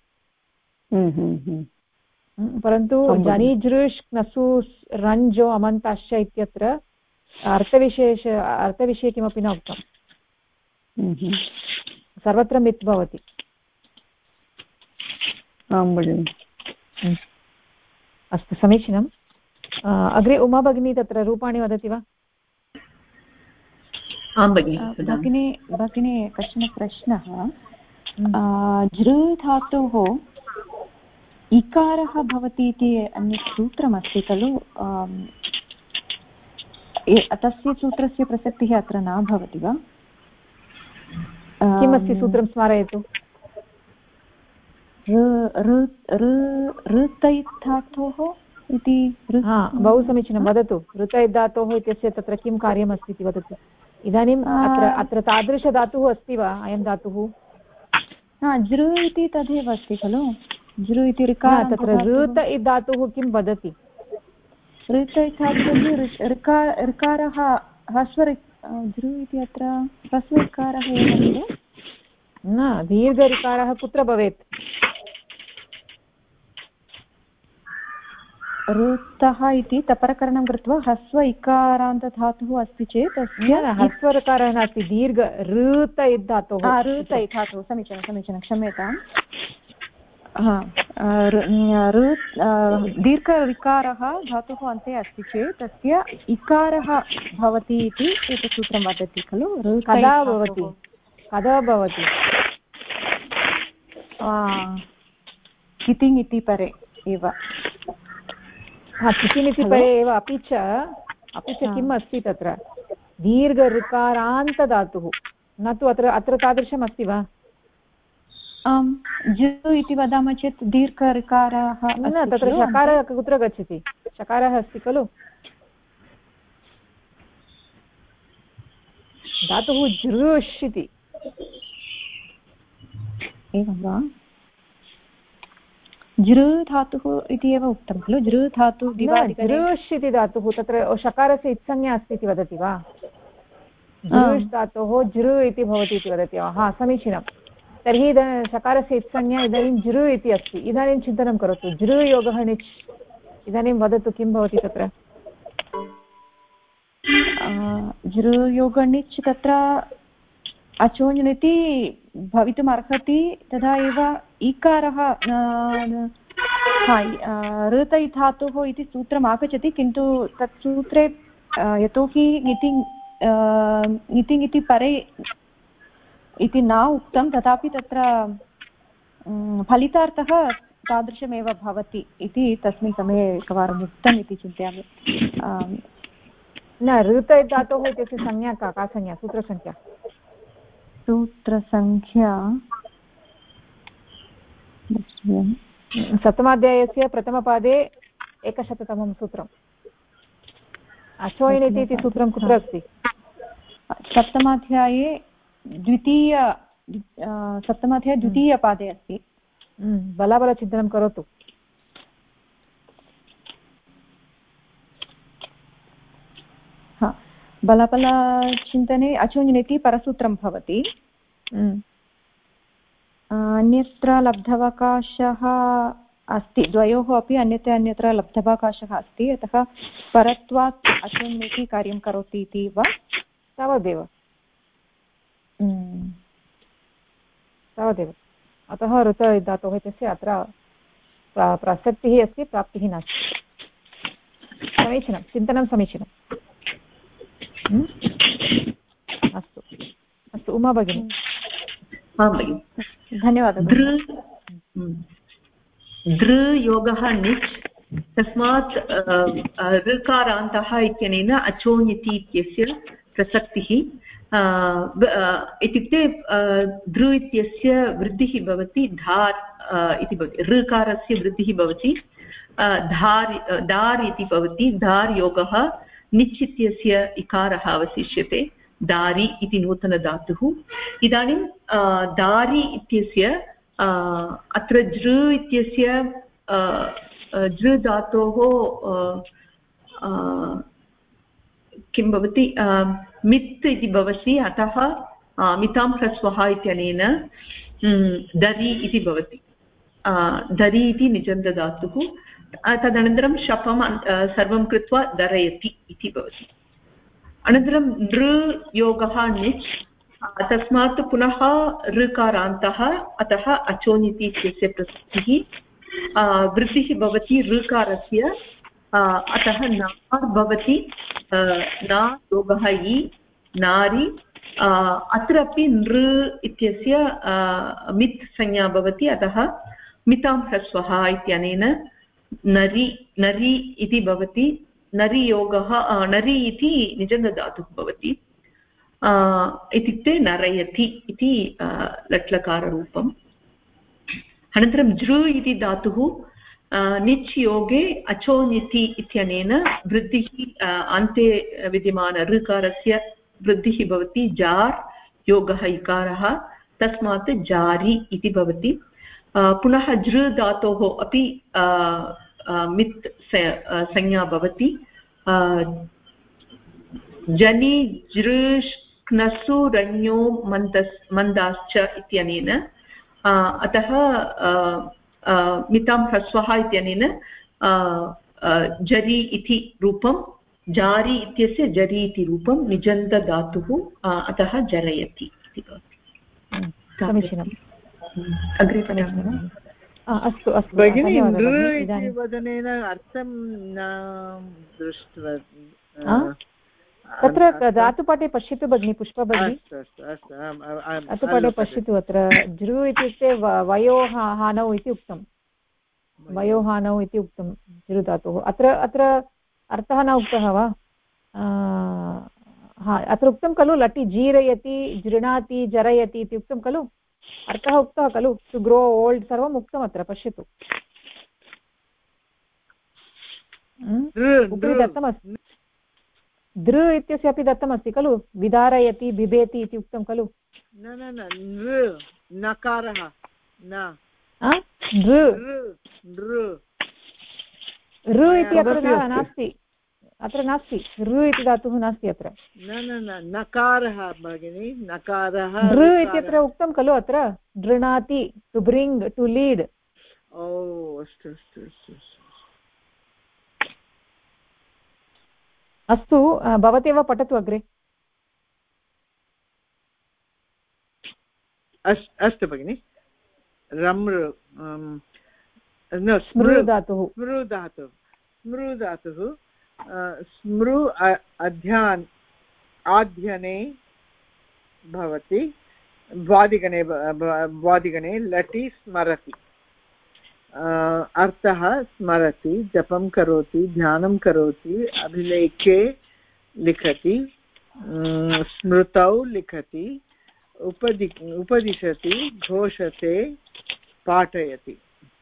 परन्तु जनि जृष् नसु रञ्जो अमन्ताश्च इत्यत्र अर्थविषये किमपि न उक्तम् सर्वत्र मित् भवति आं भगिनि अस्तु समीचीनम् अग्रे उमा भगिनी तत्र रूपाणि वदति वा आं भगिनि भगिनी कश्चन प्रश्नः जृ धातोः इकारः भवति इति अन्यत् सूत्रमस्ति खलु तस्य सूत्रस्य प्रसक्तिः अत्र न भवति वा? किमस्ति सूत्रं स्मारयतु। ऋतैधातोः इति। बहु समीचीनं, वदतु। ऋतैधातोः इत्यस्य तत्र किं कार्यमस्ति इति वदतु। इदानीम् अत्र तादृशधातुः अस्ति वा अयं धातुः? जृ इति तदेव अस्ति खलु। जृ इति ऋकार, तत्र ऋत धातुः किं वदति? ऋत धातुः ऋकारः ह्रस्व, जृ इति अत्र ह्रस्व ऋकारः एव खलु। न, दीर्घऋकारः कुत्र भवेत्? ऋतः इति तपरकरणं कृत्वा ह्रस्व इकारान्तधातुः अस्ति चेत् तस्य ह्रस्वऋकारः नास्ति, दीर्घ ऋत धातुः। ऋत धातुः, समीचीनं क्षम्यताम्। दीर्घविकारः धातुः अन्ते अस्ति चेत् तस्य इकारः भवति इति एतत् सूत्रं वदति खलु। कदा भवति? कदा भवति? कितिङ् इति परे एव। कितिङ् इति परे एव। अपि च किम् अस्ति तत्र? दीर्घऋकारान्तधातुः, न तु अत्र तादृशम् अस्ति वा? आम्, जु इति वदामः चेत् दीर्घऋकारः न, तत्र शकारः कुत्र गच्छति? शकारः अस्ति खलु। धातुः जृष् इति। एवं वा? जृ धातुः इति एव उक्तं खलु। जृ धातु जृष् इति धातुः, तत्र शकारस्य इत्संज्ञा अस्ति इति वदति वा? जृष् धातोः जृ इति भवति इति वदति वा? समीचीनं। तर्हि शकारस्य इत्संज्ञा इदानीं जृ इति अस्ति। इदानीं चिन्तनं करोतु, जृ योगः निच्। इदानीं वदतु किं भवति तत्र? जृ योगः निच् तत्र अचोञ् भवितुम् अर्हति। तदा एव ईकारः ऋतै धातुः इति सूत्रम् आगच्छति, किन्तु तत् सूत्रे यतोहि नितिङ् इति परे इति न उक्तं, तथापि तत्र फलितार्थः तादृशमेव भवति इति तस्मिन् समये एकवारम् उक्तम् इति चिन्तयामि। न, ऋतै धातोः इत्यस्य संज्ञा का संज्ञा? सूत्रसङ्ख्या सप्तमाध्यायस्य प्रथमपादे 100तमं सूत्रम्। अचोयिण् इति सूत्रं कुत्र अस्ति? सप्तमाध्याये द्वितीयपादे अस्ति। बलाबलचिन्तनं करोतु। बलबलचिन्तने अचोञ् परसूत्रं भवति। अन्यत्र लब्धावकाशः अस्ति, द्वयोः अपि अन्यत्र लब्धावकाशः अस्ति, अतः परत्वात् अचोञ् कार्यं करोति इति वा? तावदेव। अतः ऋत धातोः इत्यस्य अत्र प्रसक्तिः अस्ति, प्राप्तिः नास्ति। समीचीनं, चिन्तनं समीचीनम्। अस्तु उमा भगिनी। धन्यवादः। दृ योगः निच्, तस्मात् ऋकारान्तः इत्यनेन अचोञ् इत्यस्य प्रसक्तिः। इत्युक्ते दृ इत्यस्य वृद्धिः भवति, धार् इति भवति। ऋकारस्य वृद्धिः भवति, दार् इति भवति। दार् योगः निच् इत्यस्य इकारः अवशिष्यते, दारि इति नूतनधातुः। इदानीं दारि इत्यस्य अत्र जृ इत्यस्य जृ धातोः किं भवति? मित् इति भवति, अतः मितां ह्रस्वः इत्यनेन दरि इति भवति। दरि इति निजन्तधातुः। तदनन्तरं शपं सर्वं कृत्वा दरयति इति भवति। अनन्तरं नृ योगः निच्, तस्मात् पुनः ऋकारान्तः, अतः अचोञ् इत्यस्य प्रसक्तिः। वृद्धिः भवति ऋकारस्य, अतः नार् भवति। ना योगः इ, नारि। अत्रापि नृ इत्यस्य मित् संज्ञा भवति, अतः मितां ह्रस्वः इत्यनेन नरि इति भवति। नरियोगः नरि इति निजन्तधातुः भवति इत्युक्ते नरयति इति लट्लकाररूपम् अनन्तरं जृ इति धातुः निच् योगे अचोनिति इत्यनेन वृद्धिः अन्ते विद्यमान ऋकारस्य वृद्धिः भवति जार् योगः इकारः तस्मात् जारि इति भवति पुनः जृ धातोः अपि मित् संज्ञा भवति जनि जृष्क्नसु रण्यो मन्दाश्च इत्यनेन अतः मितां ह्रस्वः इत्यनेन जरि इति रूपं जारि इत्यस्य जरि इति रूपं निजन्तधातुः अतः जरयति इति भवति समीचीनम् अग्रे पठामि अस्तु अस्तु भगिनी इति वदनेन अर्थं न दृष्ट्वा तत्र धातुपाठे पश्यतु भगिनि पुष्प भगिनी धातुपाठे पश्यतु अत्र जृ इत्युक्ते वयोः हानौ इति उक्तं वयोहानौ इति उक्तं जृ धातुः अत्र अर्थः न उक्तः वा अत्र उक्तं खलु लटि जीरयति जृणाति जरयति इति उक्तं खलु अर्थः उक्तः खलु टु ग्रो ओल्ड् सर्वम् उक्तम् अत्र पश्यतु उपरि दत्तमस्ति दृ इत्यस्य अपि दत्तमस्ति खलु विदारयति बिभेति इति उक्तं खलु नकारः ऋ इति अत्र नास्ति अत्र नास्ति ऋ इति धातुः नास्ति अत्र नकारः भगिनी नकारः ऋ इत्यत्र उक्तं खलु अत्र दृणाति टु ब्रिङ्ग् टु लीड् अस्तु अस्तु अस्तु अस्तु भवतेव पठतु अग्रे अस्तु भगिनि रमृ स्मृ धातुः स्मृ आध्यने भवति वादिगणे लटि स्मरति अर्थः स्मरति जपं करोति ध्यानं करोति अभिलेखे लिखति स्मृतौ लिखति उपदिशति घोषते पाठयति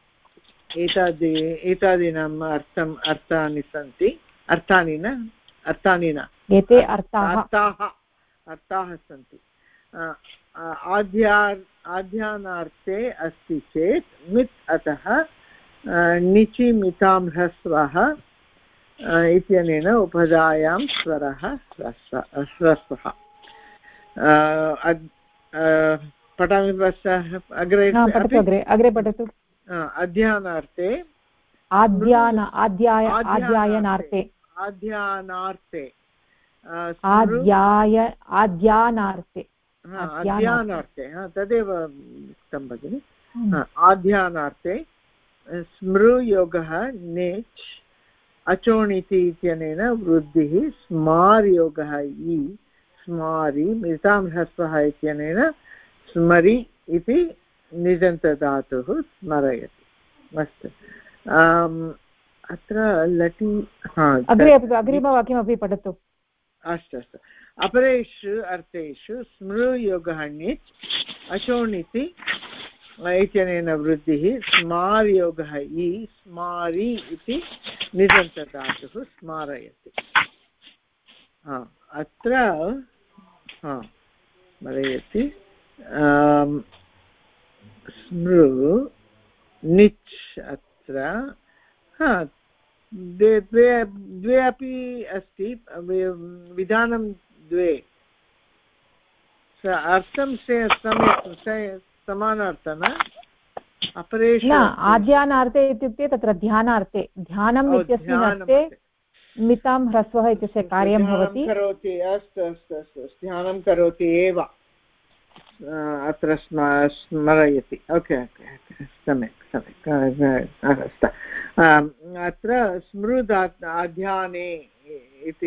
एतादीनाम् अर्थानि सन्ति अर्थानि न एते अर्थाः सन्ति आध्यानार्थे अस्ति चेत् मित् अतः निचि मितां ह्रस्वः इत्यनेन उपधायां स्वरः ह्रस्वः पठामि अग्रे पठतु अध्यानार्थे आध्यानार्थे तदेव उक्तं भगिनि आध्यानार्थे स्मृयोगः नेच् अचोणिति इत्यनेन वृद्धिः स्मार्योगः इ स्मारि मितां ह्रस्वः इत्यनेन स्मरि इति निजन्तधातुः स्मरयति अस्तु अत्र लटि अग्रिमवाक्यमपि पठतु अस्तु अपरेषु अर्थेषु स्मृयोगः णिच् अचोणिति इत्यनेन वृद्धिः स्मार्योगः इ स्मारि इति निजन्तधातुः स्मारयति अत्र स्मरयति स्मृ निच् अत्र द्वे अपि अस्ति विधानं द्वे अर्थं समानार्थः न अपरेषु आध्यानार्थे इत्युक्ते तत्र ध्यानार्थे ध्यानम् इत्यस्मिन् अर्थे मितां ह्रस्वः इत्यस्य कार्यं भवति करोति अस्तु ध्यानं करोति एव अत्र स्मरयति ओके सम्यक् अत्र स्मृद् आध्याने इति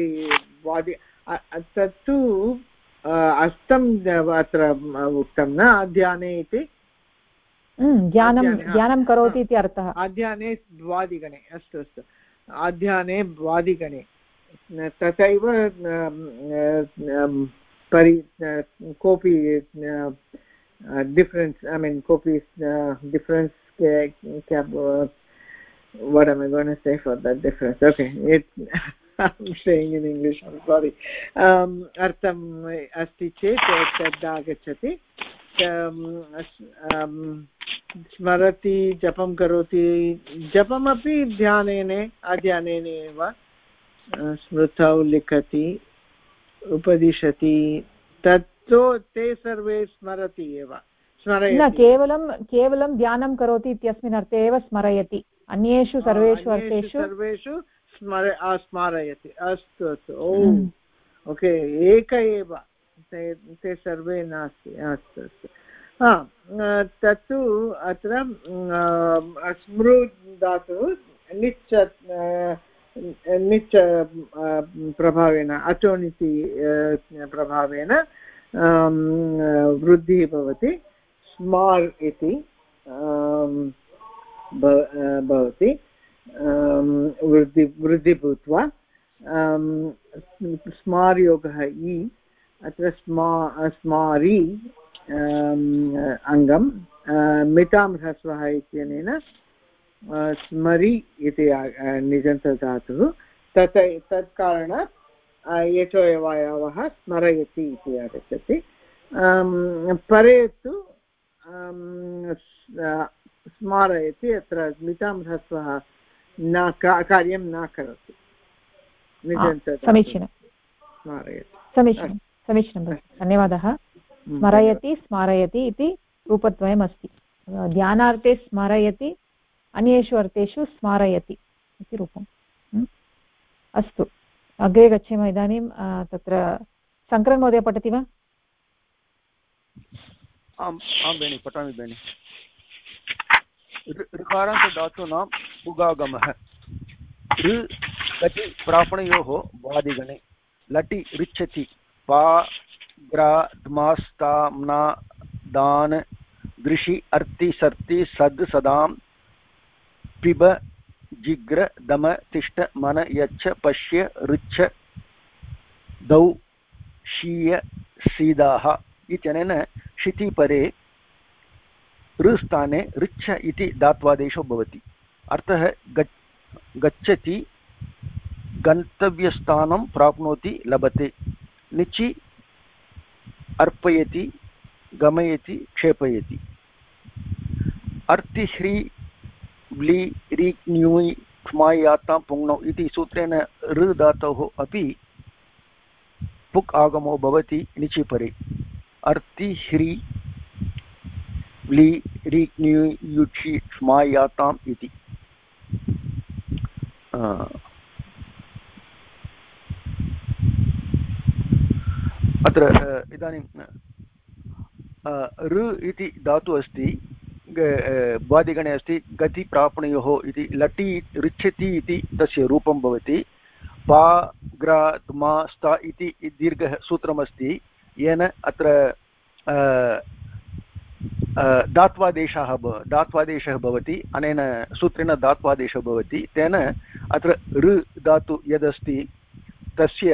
तत्तु अस्तम् अत्र उक्तं न आध्याने इति ध्यानं करोति इति अर्थः आध्याने द्वादिगणे अस्तु आध्याने द्वादिगणे तथैव कोऽपि difference, I mean कोऽपि difference what am I going to say for that difference? Okay, I'm saying in English, I'm sorry. Artham asti chet tadagachati स्मरति जपं करोति जपमपि ध्यानेन अध्यानेन एव स्मृतौ लिखति उपदिशति तत्तु ते सर्वे स्मरति एव न केवलं ध्यानं करोति इत्यस्मिन् अर्थे एव स्मरयति अन्येषु सर्वेषु अर्थेषु स्मारयति अस्तु अस्तु ओके एक एव ते सर्वे नास्ति अस्तु अस्तु तत्तु अत्र स्मृ धातुः निच् प्रभावेन अचोनिति प्रभावेन वृद्धिः भवति स्मार् इति भवति वृद्धि भूत्वा स्मार् योगः इ अत्र स्मारी अङ्गं मितां ह्रस्वः इत्यनेन स्मरि इति निजन्तधातुः तत्कारणात् यचो अवयवः स्मरयति इति आगच्छति परे तु स्मारयति अत्र मितां ह्रस्वः न कार्यं न करोति समीचीनं स्मारयति समीचीनं धन्यवादः स्मरयति स्मारयति इति रूपद्वयम् अस्ति ध्यानार्थे स्मरयति अन्येषु अर्थेषु स्मारयति इति रूपम् अस्तु अग्रे गच्छेम इदानीं तत्र शङ्करन् महोदय पठति वा आम् बेनि पठामि बेनि ऋकारान्तधातूनाम् उगागमः ऋ गति प्रापणयोः वादिगणे लटि ऋच्छति पा ग्रा द्मास्ताम्ना दान दृशि अर्ति सर्ति सद् सदां पिब जिग्र दम तिष्ठ मन यच्छ पश्य ऋच्छ दौ शीय सीदाः इत्यनेन क्षितिपरे ऋस्थाने ऋच्छ इति धात्वादेशो भवति अर्थः गच्छति गन्तव्यस्थानं प्राप्नोति लभते निचि अर्पयति गमयति क्षेपयति अर्तिश्री व्लि रि ण्यूय् क्ष्मायातां पुङ्नौ इति सूत्रेण ऋ धातोः अपि पुक् आगमो भवति निचिपरे अर्तिश्री व्लि रि ण्यूय् युक्षि क्ष्मायाताम् इति अत्र इदानीं ऋ इति धातुः अस्ति वादिगणे अस्ति गति प्रापणयोः इति लटि ऋच्छति इति तस्य रूपं भवति पा ग्रा द्मा स्ता इति दीर्घः सूत्रमस्ति येन अत्र धात्वादेशः भवति अनेन सूत्रेण धात्वादेशः भवति तेन अत्र ऋ धातु यदस्ति तस्य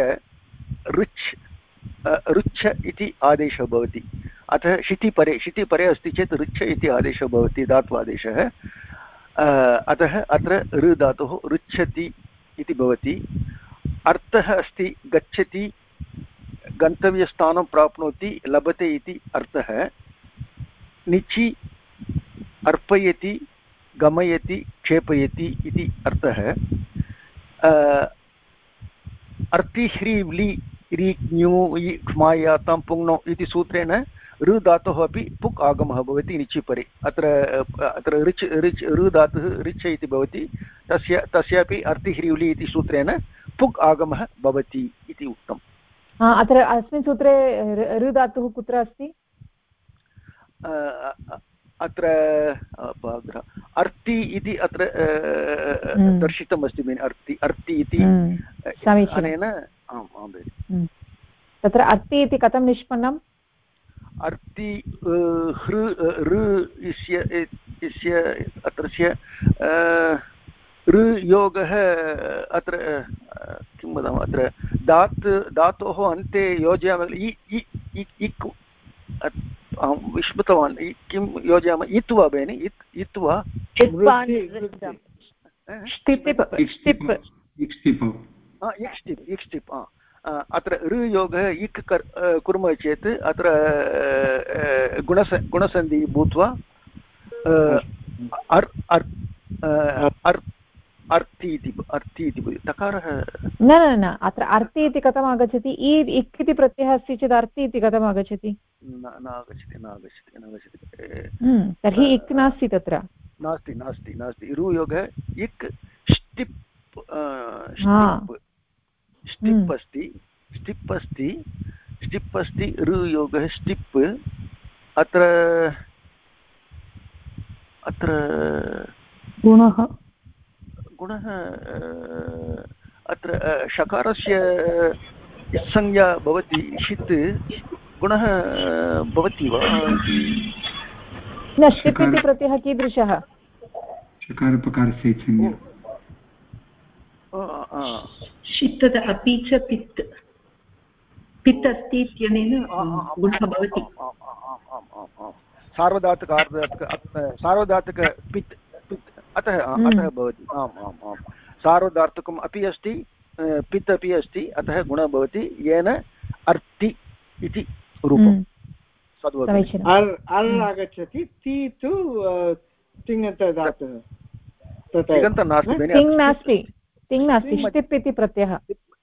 ऋच्छ इति आदेशः भवति अतः क्षितिपरे अस्ति चेत् ऋच्छ इति आदेशः भवति धात्वादेशः अतः अत्र ऋ धातुः ऋच्छति इति भवति अर्थः अस्ति गच्छति गन्तव्यस्थानं प्राप्नोति लभते इति अर्थः निचि अर्पयति गमयति क्षेपयति इति अर्थः अर्तिश्रीव्लि रि ण्यूय् क्ष्मायातां पुङ्नौ इति सूत्रेण ऋ धातोः अपि पुक् आगमः भवति निचिपरे अत्र ऋच् ऋ धातुः ऋच्छ इति भवति तस्यापि अर्तिह्रीव्लि इति सूत्रेण पुक् आगमः भवति इति उक्तम् अत्र अस्मिन् सूत्रे ऋ धातुः कुत्र अस्ति अत्र अर्ति इति अत्र दर्शितमस्ति अर्ति इति अनेन आम् आम् तत्र अर्ति इति कथं निष्पन्नम् अर्ति ऋ इस्य अत्रस्य ऋ योगः अत्र किं वदामः अत्र धातोः अन्ते योजयामः इक् अहं विस्मृतवान् किं योजयामः इत् वा भगिनि इत् वा इक् अत्र ऋयोगः इक् कुर्मः चेत् अत्र गुणसन्धिः भूत्वा अर्थी इति तकारः न अत्र अर्थी इति कथम् आगच्छति इक् इति प्रत्ययः अस्ति चेत् अर्थी इति कथम् आगच्छति न आगच्छति तर्हि इक् नास्ति तत्र नास्ति ऋयोगः इक् स्टिप् स्टिप् अस्ति ऋयोगः स्टिप् अत्र गुणः अत्र शकारस्य संज्ञा भवति षित् गुणः भवति वा न षित् इति प्रत्ययः कीदृशः शकारपकारस्य संज्ञा षित् अपि च पित् अस्ति इत्यनेन गुणः भवति सार्वधातुक पित् अतः भवति आम् सार्वधातुकम् अपि अस्ति पित् अपि अस्ति अतः गुणः भवति येन अर्ति इति रूपं अल् आगच्छति ति तु तिङन्तधातुः तिङ् नास्ति ष्टिप् इति प्रत्ययः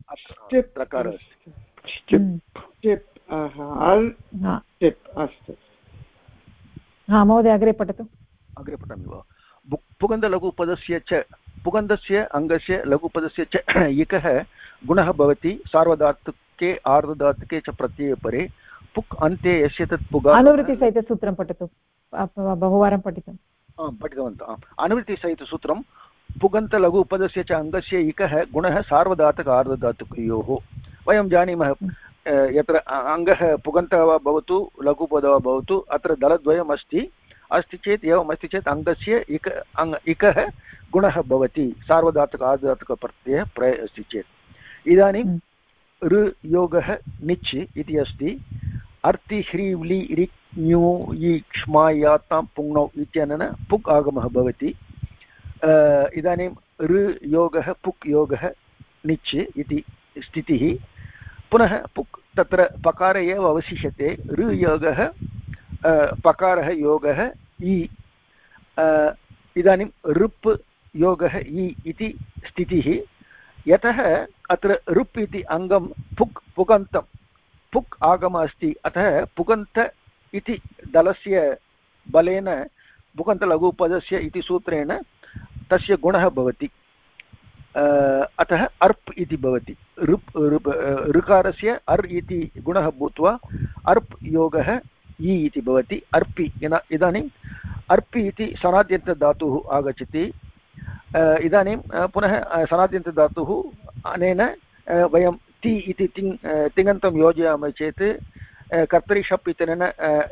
अस्तु महोदय अग्रे पठतु अग्रे पठामि वा पुगन्धलघुपदस्य च पुगन्धस्य अङ्गस्य लघुपदस्य च इकः गुणः भवति सार्वधातुके आर्धधातुके च प्रत्यये परे पुक् अन्ते यस्य तत् पुगा अनुवृत्तिसहितसूत्रं पठतु बहुवारं पठितवन्तः अनुवृत्तिसहितसूत्रं पुगन्तलघुपदस्य च अङ्गस्य इकः गुणः सार्वधातुक आर्धधातुकयोः वयं जानीमः यत्र अङ्गः पुगन्तः वा भवतु लघुपदः वा भवतु अत्र दलद्वयम् अस्ति चेत् एवमस्ति चेत् अङ्गस्य इकः गुणः भवति सार्वधातुक आर्धधातुकप्रत्ययः प्रय अस्ति चेत् इदानीं ऋ योगः निच् इति अस्ति अर्ति ह्री व्लि ऋक् ञू इ क्ष्मा यातां पुङ्नौ इत्यनेन पुक् आगमः भवति इदानीं ऋ योगः पुक् योगः निच् इति स्थितिः पुनः पुक् तत्र पकार एव अवशिष्यते ऋ योगः पकारः योगः इ इदानीं ऋप् योगः इ इति स्थितिः यतः अत्र ऋप् इति अङ्गं पुगन्तं पुक् आगमः अस्ति अतः पुगन्त इति दलस्य बलेन पुगन्तलघुपदस्य इति सूत्रेण तस्य गुणः भवति अतः अर्प् इति भवति ऋकारस्य अर् इति गुणः भूत्वा अर्प् योगः इ इति भवति अर्पि इदानीम् अर्पि इति सनाद्यन्तधातुः आगच्छति इदानीं पुनः सनाद्यन्तधातुः अनेन वयं ति इति तिङन्तं योजयामः चेत् कर्तरि शप् इत्यनेन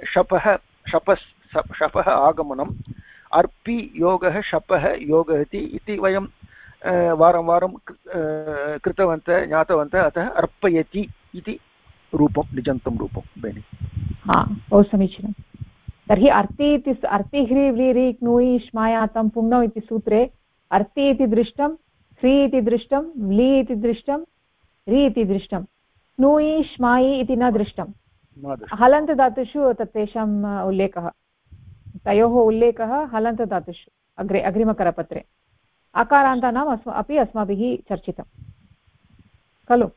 शपः आगमनम् अर्पि योगः शपः योगः इति वयं वारं वारं कृतवन्तः ज्ञातवन्तः अतः अर्पयति इति रूपं निजन्तं रूपं बेनि बहु समीचीनं तर्हि अर्ति ह्री व्लि ऋक् ञूयि श्मायातं पुङ्नौ इति सूत्रे अर्ति इति दृष्टं ह्री इति दृष्टं व्लि इति दृष्टं रि इति दृष्टं ञूयि श्मायि इति न दृष्टं हलन्तधातुषु तेषाम् उल्लेखः तयोः उल्लेखः हलन्तधातुषु अग्रिमकरपत्रे अकारान्तानाम् अपि अस्माभिः चर्चितं खलु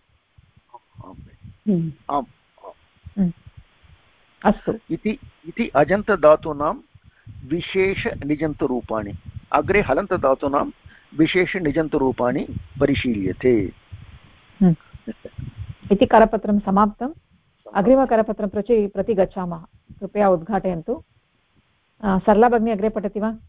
अस्तु इति अजन्तधातूनां विशेषनिजन्तरूपाणि अग्रे हलन्तधातूनां विशेषनिजन्तरूपाणि परिशील्यते इति करपत्रं समाप्तम् अग्रिमकरपत्रं प्रति गच्छामः कृपया उद्घाटयन्तु सरला भगिनी अग्रे पठति वा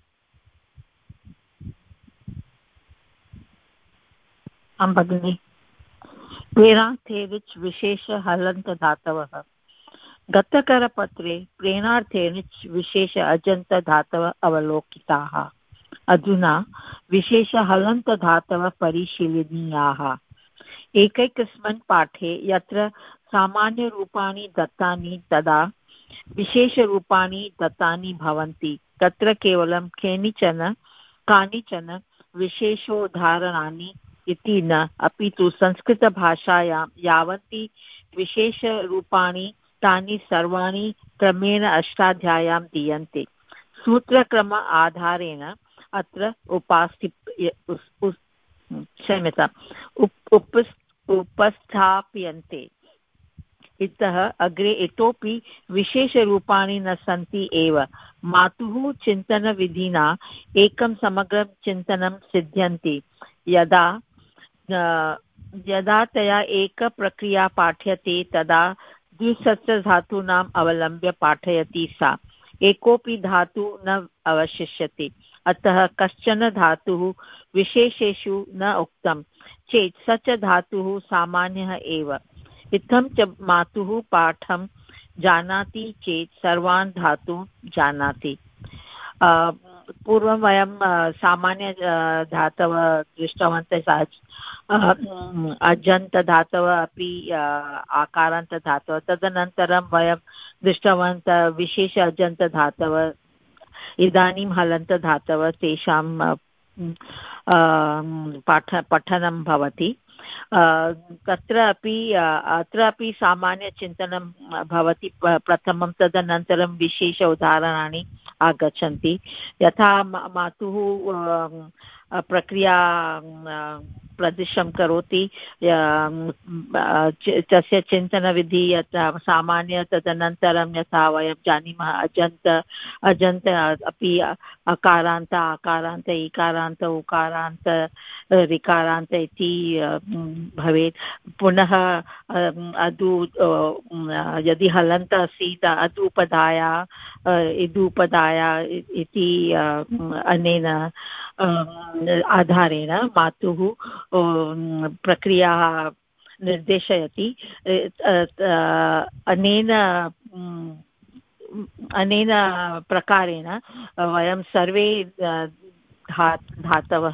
आं भगिनि प्रेरणार्थे निच् विशेष हलन्तधातवः गतकरपत्रे प्रेरणार्थे निच् विशेष अजन्तधातवः अवलोकिताः अधुना विशेष हलन्तधातवः परिशीलनीयाः एकैकस्मिन् पाठे यत्र सामान्यरूपाणि दत्तानि तदा विशेषरूपाणि दत्तानि भवन्ति तत्र केवलं कानिचन विशेषोदाहरणानि इति न, अपि तु संस्कृतभाषायां यावन्ति विशेषरूपाणि तानि सर्वाणि क्रमेण अष्टाध्याय्यां दीयन्ते। सूत्रक्रम आधारेण अत्र उपस्थाप्यन्ते। इतः अग्रे इतोपि विशेषरूपाणि न सन्ति एव। मातुः चिन्तनविधिना एकं समग्रं चिन्तनं सिद्ध्यन्ति। यदा तया एकप्रक्रिया पाठ्यते तदा द्विसहस्रधातूनाम् अवलम्ब्य पाठयति सा। एकोऽपि धातु न अवशिष्यते। अतः कश्चन धातुः विशेषेषु न उक्तं चेत् स च धातुः सामान्यः एव। इत्थं च मातुः पाठं जानाति चेत् सर्वान् धातून् जानाति। पूर्वं वयं सामान्य धातव दृष्टवन्तः, अजन्तधातव अपि आकारान्तधातव। तदनन्तरं वयं दृष्टवन्तः विशेष अजन्तधातव, इदानीं हलन्तधातव, तेषां पठनं भवति। अत्रापि सामान्यचिन्तनं भवति प्रथमं, तदनन्तरं विशेष उदाहरणानि आगच्छन्ति। यथा मातुः प्रक्रिया प्रदिशं करोति, तस्य चिन्तनविधि यथा सामान्य, तदनन्तरं यथा वयं जानीमः अजन्त अपि अकारान्त, आकारान्त, इकारान्त, उकारान्त, ऋकारान्त इति भवेत्। पुनः यदि हलन्त अस्ति अदुपधाया, इदुपधाया इति अनेन आधारेण मातुः प्रक्रिया निर्देशयति। अनेन प्रकारेण वयं सर्वे धातवः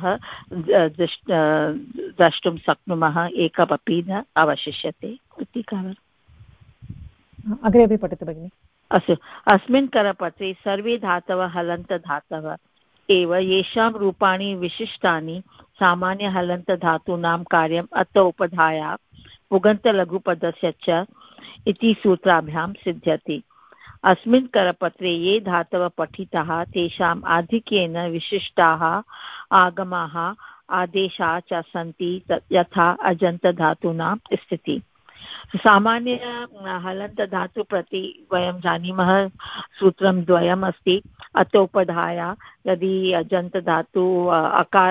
द्रष्टुं शक्नुमः, एकमपि न अवशिष्यते इति कारणम्। अग्रे अपि पठतु भगिनि। अस्तु। अस्मिन् करपत्रे सर्वे धातवः हलन्तधातवः एव, येषां रूपाणि विशिष्टानि सामान्यहलन्तधातूनां कार्यम् अत उपधाया पुगन्तलघुपदस्य च इति सूत्राभ्यां सिद्ध्यति। अस्मिन् करपत्रे ये धातवः पठिताः तेषाम् आधिक्येन विशिष्टाः आगमाः आदेशाः च सन्ति, यथा अजन्तधातूनां स्थितिः। सामान्य हलन्तधातु प्रति वयं जानीमः सूत्रं द्वयम् अस्ति। अतोपधाया, यदि अजन्तधातु अकार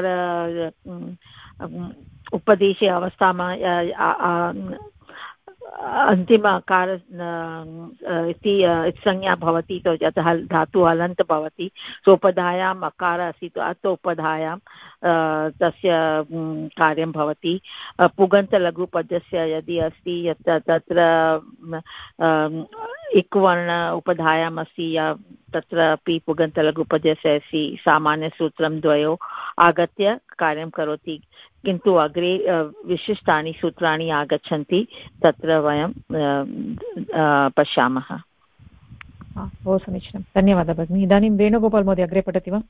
उपदेशे अवस्थायां अन्तिम अकार इति संज्ञा भवति, तो यतः धातु हलन्त भवति, सोपधायाम् अकार अस्ति, तो अतोपधायां तस्य कार्यं भवति। पुगन्तलघुपदस्य यदि अस्ति तत्र इक्वर्ण उपधायाम् अस्ति, या तत्रापि पुगन्तलघुपदस्य अस्ति, सामान्यसूत्रं द्वयोः आगत्य कार्यं करोति। किन्तु अग्रे विशिष्टानि सूत्राणि आगच्छन्ति, तत्र वयं पश्यामः। बहु समीचीनं, धन्यवादः भगिनि। इदानीं वेणुगोपाल् महोदय अग्रे पठति वा?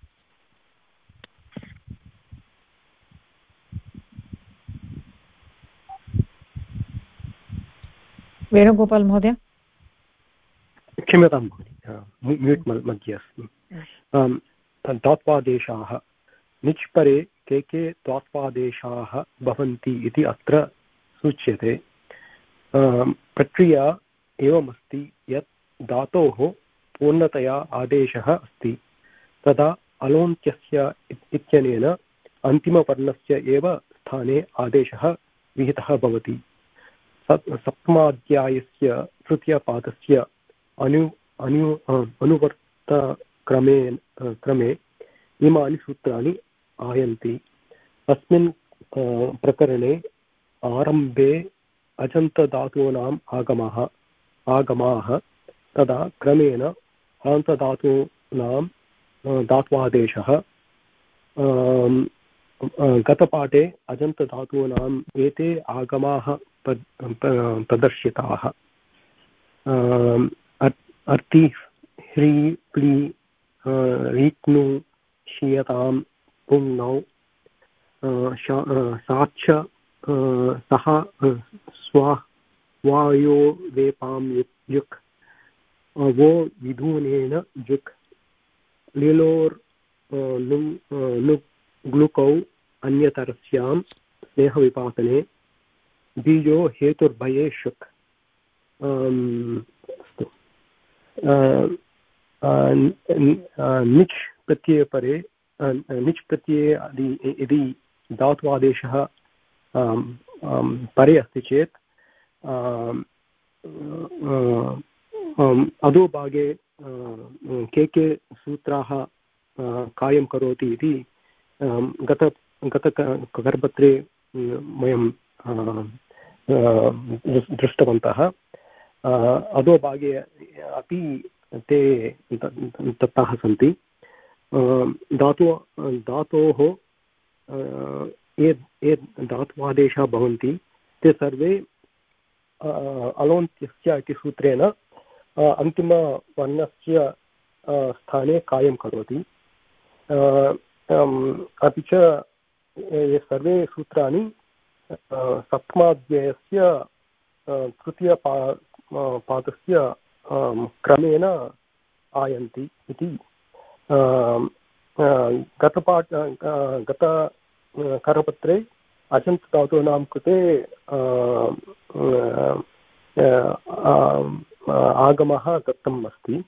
वेणुगोपाल् महोदय। क्षम्यतां भगिनि, म्यूट् मध्ये अस्मि। धात्वादेशाः निच् परे के धात्वादेशाः भवन्ति इति अत्र सूच्यते। प्रक्रिया एवमस्ति यत् धातोः पूर्णतया आदेशः अस्ति, तदा अलोन्त्यस्य इत्यनेन अन्तिमवर्णस्य एव स्थाने आदेशः विहितः भवति। सप्तमाध्यायस्य तृतीयपादस्य अनुवर्तक्रमे इमानि सूत्राणि आयन्ति। अस्मिन् प्रकरणे आरम्भे अजन्तधातूनाम् आगमाः, तदा क्रमेण हलन्तधातूनां धात्वादेशः, गतपाठे अजन्तधातूनाम् एते आगमाः प्रदर्शिताः। अर्ति ह्री प्ली रीक्नु शीयतां पुङ्नौ साक्ष सः स्वा वायो वेपां युक् वो विधूनेन जुक् लीलोर् ग्लुकौ अन्यतरस्यां स्नेहविपासने बीजो हेतुर्भये शुक्। अस्तु, निच् प्रत्यये परे निच् प्रत्यये यदि धात्वादेशः परे अस्ति चेत् अधोभागे के सूत्राः कार्यं करोति इति गतकर्पत्रे वयं दृष्टवन्तः। अधोभागे अपि ते दत्ताः सन्ति। धातोः ये धात्वादेशाः भवन्ति ते सर्वे अलोन्त्यस्य इति सूत्रेण अन्तिमवर्णस्य स्थाने कार्यं करोति। अपि च ये सर्वे सूत्राणि सप्तमाध्यायस्य तृतीयपादस्य क्रमेण आयन्ति इति गतकरपत्रे अजन्तधातूनां कृते आगमः दत्तम् अस्ति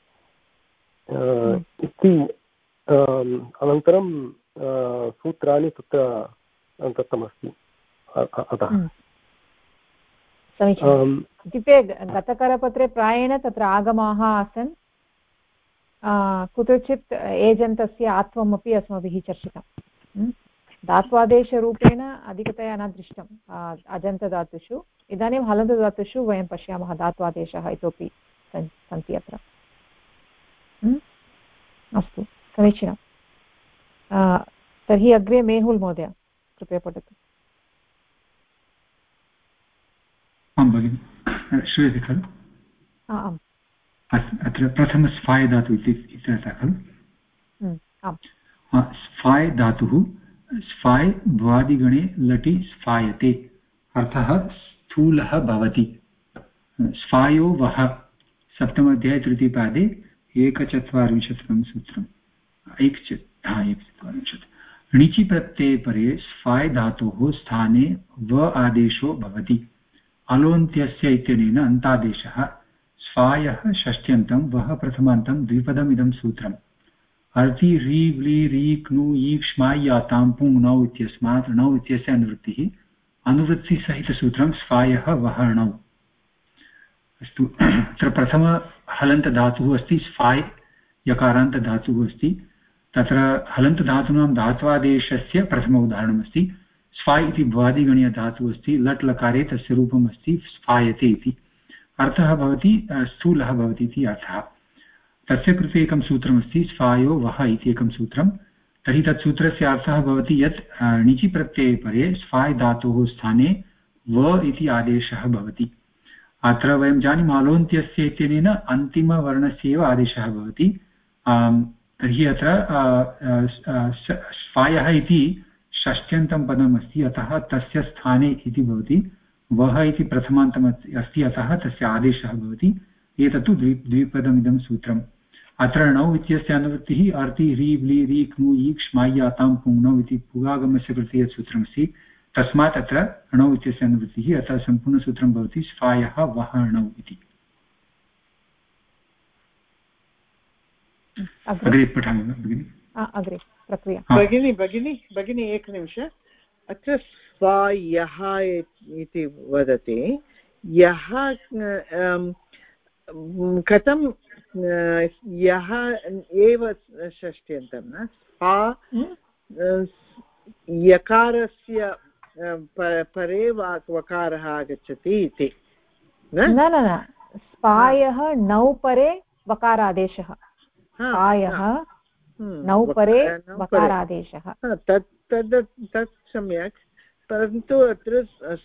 इति। अनन्तरं सूत्राणि तत्र दत्तमस्ति अतः। समीचीनम्। इत्युक्ते गतकरपत्रे प्रायेण तत्र आगमाः आसन्, कुत्रचित् एजन्तस्य आत्वमपि अस्माभिः चर्चितं। धात्वादेशरूपेण अधिकतया न दृष्टम् अजन्तधातुषु। इदानीं हलन्तधातुषु वयं पश्यामः धात्वादेशः इतोपि सन्ति अत्र। अस्तु, समीचीनं। तर्हि अग्रे मेहुल् महोदय कृपया पठतु। आं भगिनि, श्रूयते खलु? आम्। अत्र प्रथम स्फाय् धातु इत्यर्थः खलु? स्फाय् धातुः स्फाय् भ्वादिगणे लटि स्फायते, अर्थः स्थूलः भवति। स्फायो वः सप्तमाध्याये तृतीयपादे 1चत्वारिंशत्तमं सूत्रम्। 1चत्वारिंशत्। णिचि प्रत्यये परे स्फाय् धातोः स्थाने व आदेशो भवति। अलोन्त्यस्य इत्यनेन अन्तादेशः। स्फायः षष्ट्यन्तं वः प्रथमान्तं द्विपदमिदं सूत्रम्। अर्ति री व्ली री क्नु ईक्ष्माय्यातां पुङ् नौ इत्यस्मात् णौ इत्यस्य अनुवृत्तिः। अनुवृत्तिसहितसूत्रं स्फायः वः णौ। अस्तु, अत्र प्रथम हलन्तधातुः अस्ति स्फाय्, यकारान्तधातुः अस्ति। तत्र हलन्तधातूनां धात्वादेशस्य प्रथम उदाहरणमस्ति। स्फाय् इति भ्वादिगणीयधातुः अस्ति। लट् लकारे तस्य रूपम् अस्ति स्फायते इति। अर्थः भवति स्थूलः भवति इति अर्थः। तस्य कृते एकं सूत्रमस्ति स्फायो वः इति एकं सूत्रं। तर्हि तत् सूत्रस्य अर्थः भवति यत् णिचि प्रत्यये परे स्फाय् धातोः स्थाने व इति आदेशः भवति। अत्र वयं जानीमः अलोन्त्यस्य इत्यनेन अन्तिमवर्णस्य एव आदेशः भवति। तर्हि अत्र स्फायः इति षष्ट्यन्तं पदम् अस्ति, अतः तस्य स्थाने इति भवति। वः इति प्रथमान्तम् अस्ति, अतः तस्य आदेशः भवति। एतत्तु द्विपदमिदं सूत्रम्। अत्र णौ इत्यस्य अनुवृत्तिः अर्ति ह्री व्ली री क्नु ईक्ष्माय्यातां पुङ्नौ इति पुगागमस्य कृते यत् सूत्रमस्ति, तस्मात् अत्र णौ इत्यस्य अनुवृत्तिः। अतः सम्पूर्णसूत्रं भवति स्फायः वः णौ इति। अग्रे पठामि भगिनि। अग्रे प्रक्रिया। भगिनी एकनिमिष। अत्र स्फायः इति वदति, यः कथं यः एव षष्ट्यन्तं न स्फा यकारस्य परे वकारः आगच्छति इति न स्पायः नौ परे वकारादेशः। स्पायः नौ परे वकारादेशः। तत् सम्यक्, परन्तु अत्र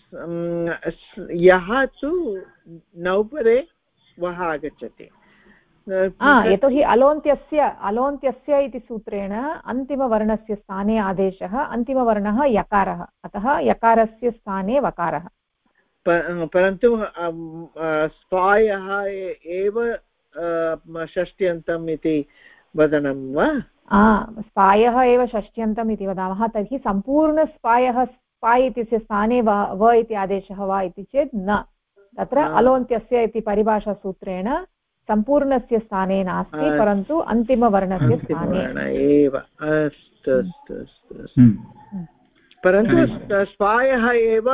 यः तु नौपरे वः आगच्छति। यतोहि अलोन्त्यस्य इति सूत्रेण अन्तिमवर्णस्य स्थाने आदेशः, अन्तिमवर्णः यकारः, अतः यकारस्य स्थाने वकारः। परन्तु स्पायः एव षष्ट्यन्तम् इति वदनं वा? स्पायः एव षष्ट्यन्तम् इति वदामः, तर्हि सम्पूर्णस्पायः स्पाय् इत्यस्य स्थाने व इति आदेशः वा इति चेत् न, तत्र अलोन्त्यस्य इति परिभाषासूत्रेण सम्पूर्णस्य स्थाने नास्ति, परन्तु अन्तिमवर्णस्य स्थाने एव। अस्तु अस्तु अस्तु। परन्तु स्पायः एव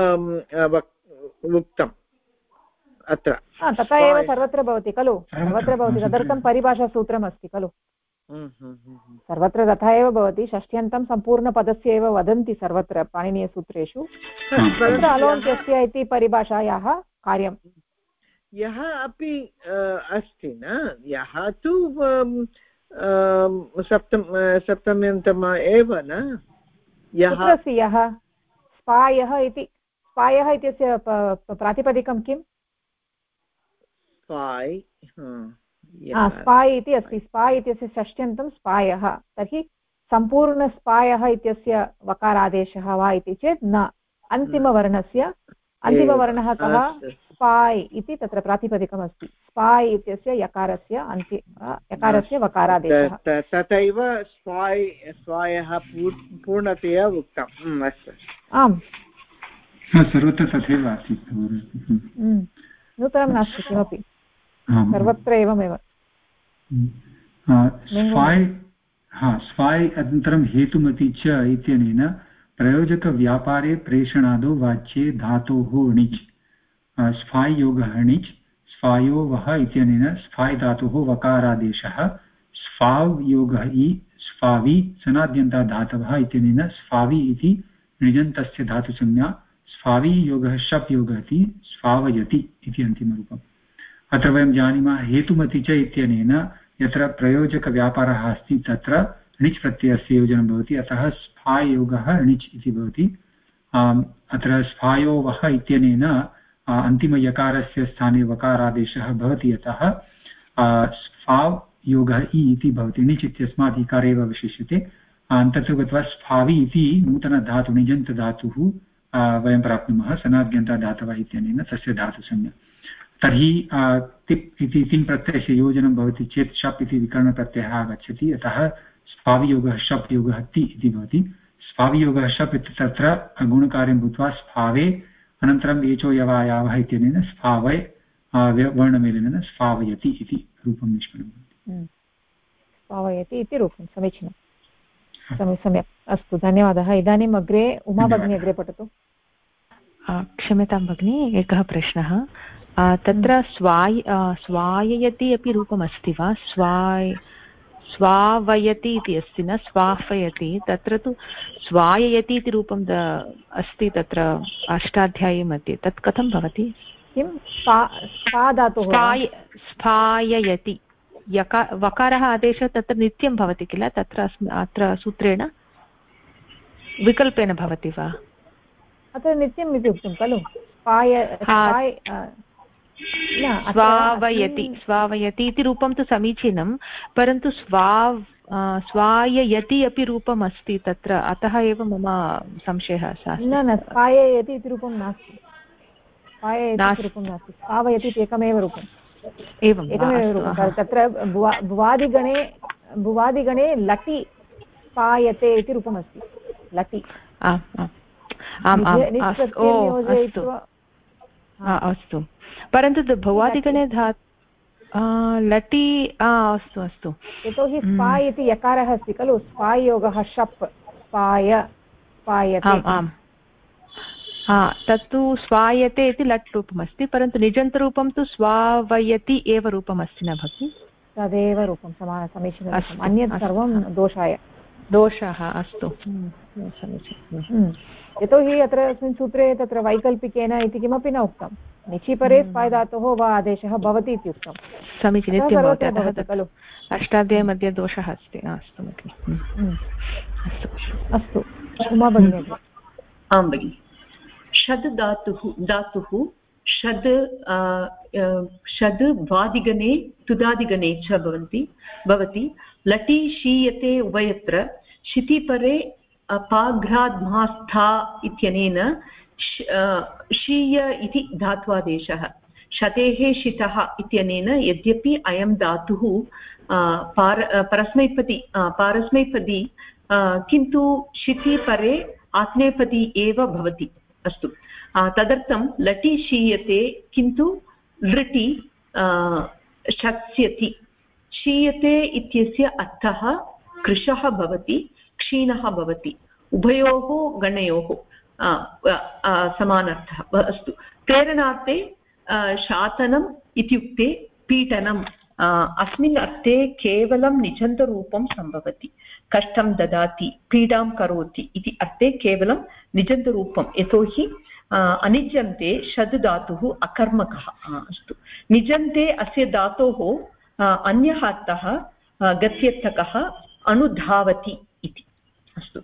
उक्तम् अत्र। तथा एव सर्वत्र भवति खलु, सर्वत्र भवति, तदर्थं परिभाषासूत्रम् अस्ति खलु। सर्वत्र तथा एव भवति, षष्ट्यन्तं सम्पूर्णपदस्य एव वदन्ति सर्वत्र पाणिनीयसूत्रेषु। तत्र अलोन्त्यस्य इति परिभाषायाः कार्यं। यः अपि अस्ति न, यः तु सप्तम्यन्तम एव न, यः स्पायः इति, स्पायः इत्यस्य प्रातिपदिकं किम्? स्पाय् इति अस्ति, स्पाय् इत्यस्य षष्ट्यन्तं स्पायः, तर्हि सम्पूर्णस्पायः इत्यस्य वकारादेशः वा इति चेत् न, अन्तिमवर्णस्य, अन्तिमवर्णः कः? स्पाय् इति तत्र प्रातिपदिकमस्ति, स्पाय् इत्यस्य यकारस्य वकारादेशः। तथैव स्वायः पूर्णतया उक्तम्। अस्तु, आम्, सर्वत्र तथैव आसीत्, नूतनं नास्ति किमपि, सर्वत्र एवमेव। स्वाय् अनन्तरं हेतुमति च इत्यनेन प्रयोजकव्यापारे प्रेषणादौ वाच्ये धातोः णिच्, स्फाय् योगः णिच्, स्फायो वः इत्यनेन स्फाय् धातोः वकारादेशः, स्फाव् योगः इ, स्फावि सनाद्यन्ता धातवः इत्यनेन स्फावि इति णिजन्तस्य धातुसंज्ञा, स्फावि योगः शप् योगः इति स्फावयति इति अन्तिमरूपम्। अत्र वयं जानीमः हेतुमति च इत्यनेन यत्र प्रयोजकव्यापारः अस्ति तत्र णिच् प्रत्ययस्य योजनं भवति, अतः स्फाय् योगः णिच् इति भवति। अत्र स्फायो वः इत्यनेन अन्तिमयकारस्य स्थाने वकारादेशः भवति, अतः स्फाव् योगः इ इति भवति, णिच् इत्यस्मात् इकारे एव विशिष्यते। तत्र गत्वा स्फावि इति नूतनधातु णिजन्तधातुः वयं प्राप्नुमः सनाद्यन्तधातवः इत्यनेन तस्य धातुसंज्ञा। तर्हि तिप् इति तिङ् प्रत्ययस्य योजनं भवति चेत् शप् इति विकरणप्रत्ययः आगच्छति, अतः स्फावियोगः शप् योगः ति इति भवति। स्फावियोगः शप् इति तत्र गुणकार्यं भूत्वा स्फावे अनन्तरम् एचो यवायावः इत्यनेन स्फावय वर्णमेलनेन स्फावयति इति रूपं निष्पन्नं भवति। स्फावयति इति रूपं समीचीनं, सम्यक्, अस्तु, धन्यवादः। इदानीम् अग्रे उमा भगिनी अग्रे पठतु। क्षम्यतां भगिनी, एकः प्रश्नः। तत्र स्वाययति अपि रूपमस्ति वा? स्वावयति इति अस्ति न, स्वाफयति, तत्र तु स्वाययति इति रूपम् अस्ति तत्र अष्टाध्यायी मध्ये, तत् कथं भवति? किं स्फाययति, वकारः आदेशः तत्र नित्यं भवति किल, तत्र अत्र सूत्रेण विकल्पेन भवति वा? अत्र नित्यम् इति उक्तं खलु, स्वावयति इति रूपं तु समीचीनं, परन्तु स्वाययति अपि रूपम् अस्ति तत्र, अतः एव मम संशयः। न, स्वाययति इति रूपं नास्ति, स्वाययति रूपं नास्ति, स्वावयति एकमेव रूपम्, एकमेव रूपं। तत्र भुवादिगणे लटि स्वायते इति रूपमस्ति, लटि। अस्तु, परन्तु भुवादिगणे लटि, अस्तु अस्तु, यतोहि स्पाय् इति यकारः अस्ति खलु, स्पाय् योगः शप्, स्वायते, तत्तु स्वायते इति लट् रूपमस्ति, परन्तु निजन्तरूपं तु स्वावयति एव रूपमस्ति न भगिनि? तदेव रूपं समीचीनम्, अन्यत् सर्वं दोषः। अस्तु, समीचीनं। यतोहि अत्र अस्मिन् सूत्रे तत्र वैकल्पिकेन इति किमपि न उक्तं, निचिपरे स्फाय् धातोः वा आदेशः भवति इत्युक्तं समीचीनं भवति खलु अष्टाध्यायी मध्ये दोषः अस्ति अस्तु अस्तु उमा भगिनी आं भगिनि षद् धातुः षद् द्वादिगणे तुदादिगणे च भवति लटि शीयते उभयत्र शितिपरे पाघ्राद्मास्था इत्यनेन शीय इति धात्वादेशः शतेः शितः इत्यनेन यद्यपि अयं धातुः पारस्मैपदी किन्तु शितिपरे आत्मेपदी एव भवति अस्तु तदर्थं लटि शीयते किन्तु लृटि शत्स्यति शीयते इत्यस्य अर्थः कृशः भवति क्षीणः भवति उभयोः गणयोः समानार्थः अस्तु प्रेरणार्थे शासनम् इत्युक्ते पीडनम् अस्मिन् अर्थे केवलं निजन्तरूपं सम्भवति कष्टं ददाति पीडां करोति इति अर्थे केवलं निजन्तरूपं यतोहि अनिजन्ते षद् धातुः अकर्मकः अस्तु निजन्ते अस्य धातोः अन्यः अर्थः गत्यर्थकः अनुधावति इति अस्तु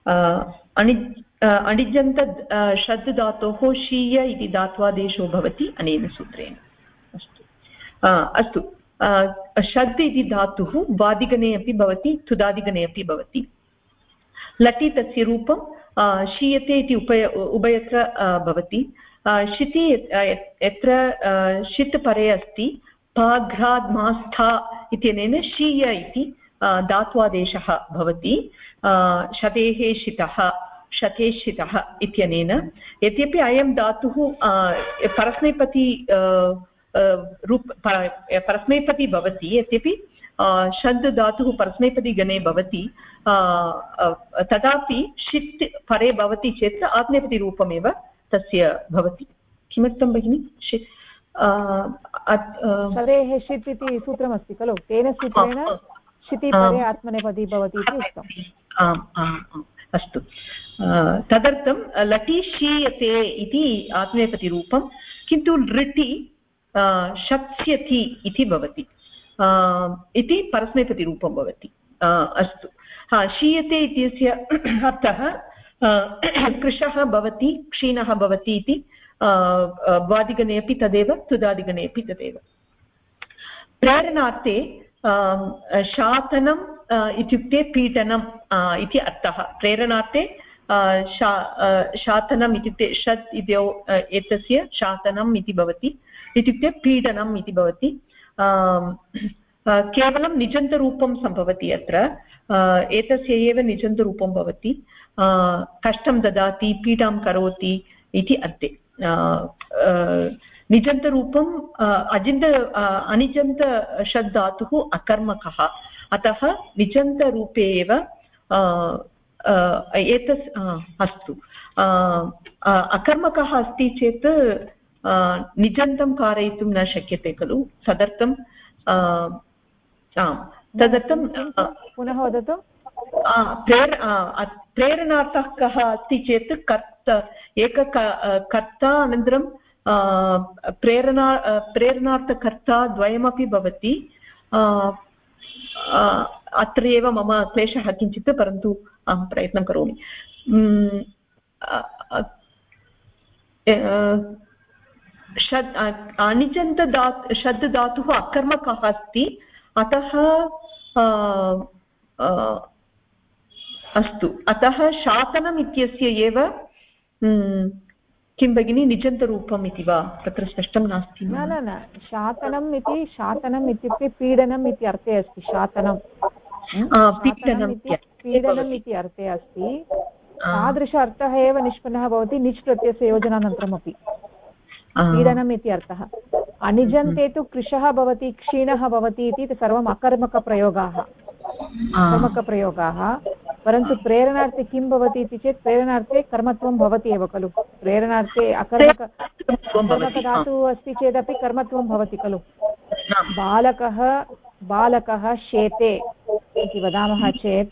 अणिजन्त षद् धातोः शीय इति धात्वादेशो भवति अनेन सूत्रेण अस्तु षद् इति धातुः वादिगणे अपि भवति तुदादिगणे अपि भवति लटि तस्य रूपं शीयते इति उभयत्र भवति शिति यत्र शित् परे अस्ति पाघ्राद्मास्था इत्यनेन शीय इति धात्वादेशः भवति शतेः शितः शतेशितः इत्यनेन यद्यपि अयं धातुः परस्मैपदी भवति यद्यपि षद् धातुः परस्मैपदी गणे भवति तथापि षित् परे भवति चेत् आत्मनेपदीरूपमेव तस्य भवति किमर्थं भगिनि षित् शतेः षित् इति सूत्रमस्ति खलु तेन सूत्रेण शिति परे आत्मनेपदी भवति इति उक्तम् आम् अस्तु तदर्थं लटि शीयते इति आत्मनेपदीरूपं किन्तु लृटि शत्स्यति इति भवति इति परस्मैपदीरूपं भवति अस्तु शीयते इत्यस्य अर्थः कृशः भवति क्षीणः भवति इति वादिगणे अपि तदेव तुदादिगणे अपि तदेव प्रेरणार्थे शातनम् इत्युक्ते पीडनम् इति अर्थः प्रेरणार्थे शातनम् इत्युक्ते षद् इत्यौ एतस्य शातनम् इति भवति इत्युक्ते पीडनम् इति भवति केवलं निजन्तरूपं सम्भवति अत्र एतस्य एव निजन्तरूपं भवति कष्टं ददाति पीडां करोति इति अर्थे निजन्तरूपम् अनिजन्त षड् धातुः अकर्मकः अतः निजन्तरूपे एव एतस् अस्तु अकर्मकः अस्ति चेत् निजन्तं कारयितुं न शक्यते खलु तदर्थं तदर्थं पुनः वदतु प्रेरणार्थकः अस्ति चेत् कर्ता अनन्तरं प्रेरणार्थकर्ता द्वयमपि भवति अत्र एव मम क्लेशः किञ्चित् परन्तु अहं प्रयत्नं करोमि अनिजन्त षद् धातुः अकर्मकः अस्ति अतः अस्तु अतः शासनम् इत्यस्य एव किं भगिनि निजन्तरूपम् इति वा तत्र स्पष्टं नास्ति न शातनम् इत्युक्ते पीडनम् इति अर्थे अस्ति शातनं पीडनम् इति अर्थे अस्ति तादृश अर्थः एव निष्पन्नः भवति निच् प्रत्ययस्य योजनानन्तरमपि पीडनम् इति अर्थः अनिजन्ते तु कृशः भवति क्षीणः भवति इति सर्वम् अकर्मकप्रयोगाः परन्तु प्रेरणार्थे किं भवति इति चेत् प्रेरणार्थे कर्मत्वं भवति एव खलु प्रेरणार्थे अकर्मकधातुः अस्ति चेदपि कर्मत्वं भवति खलु बालकः शेते इति वदामः चेत्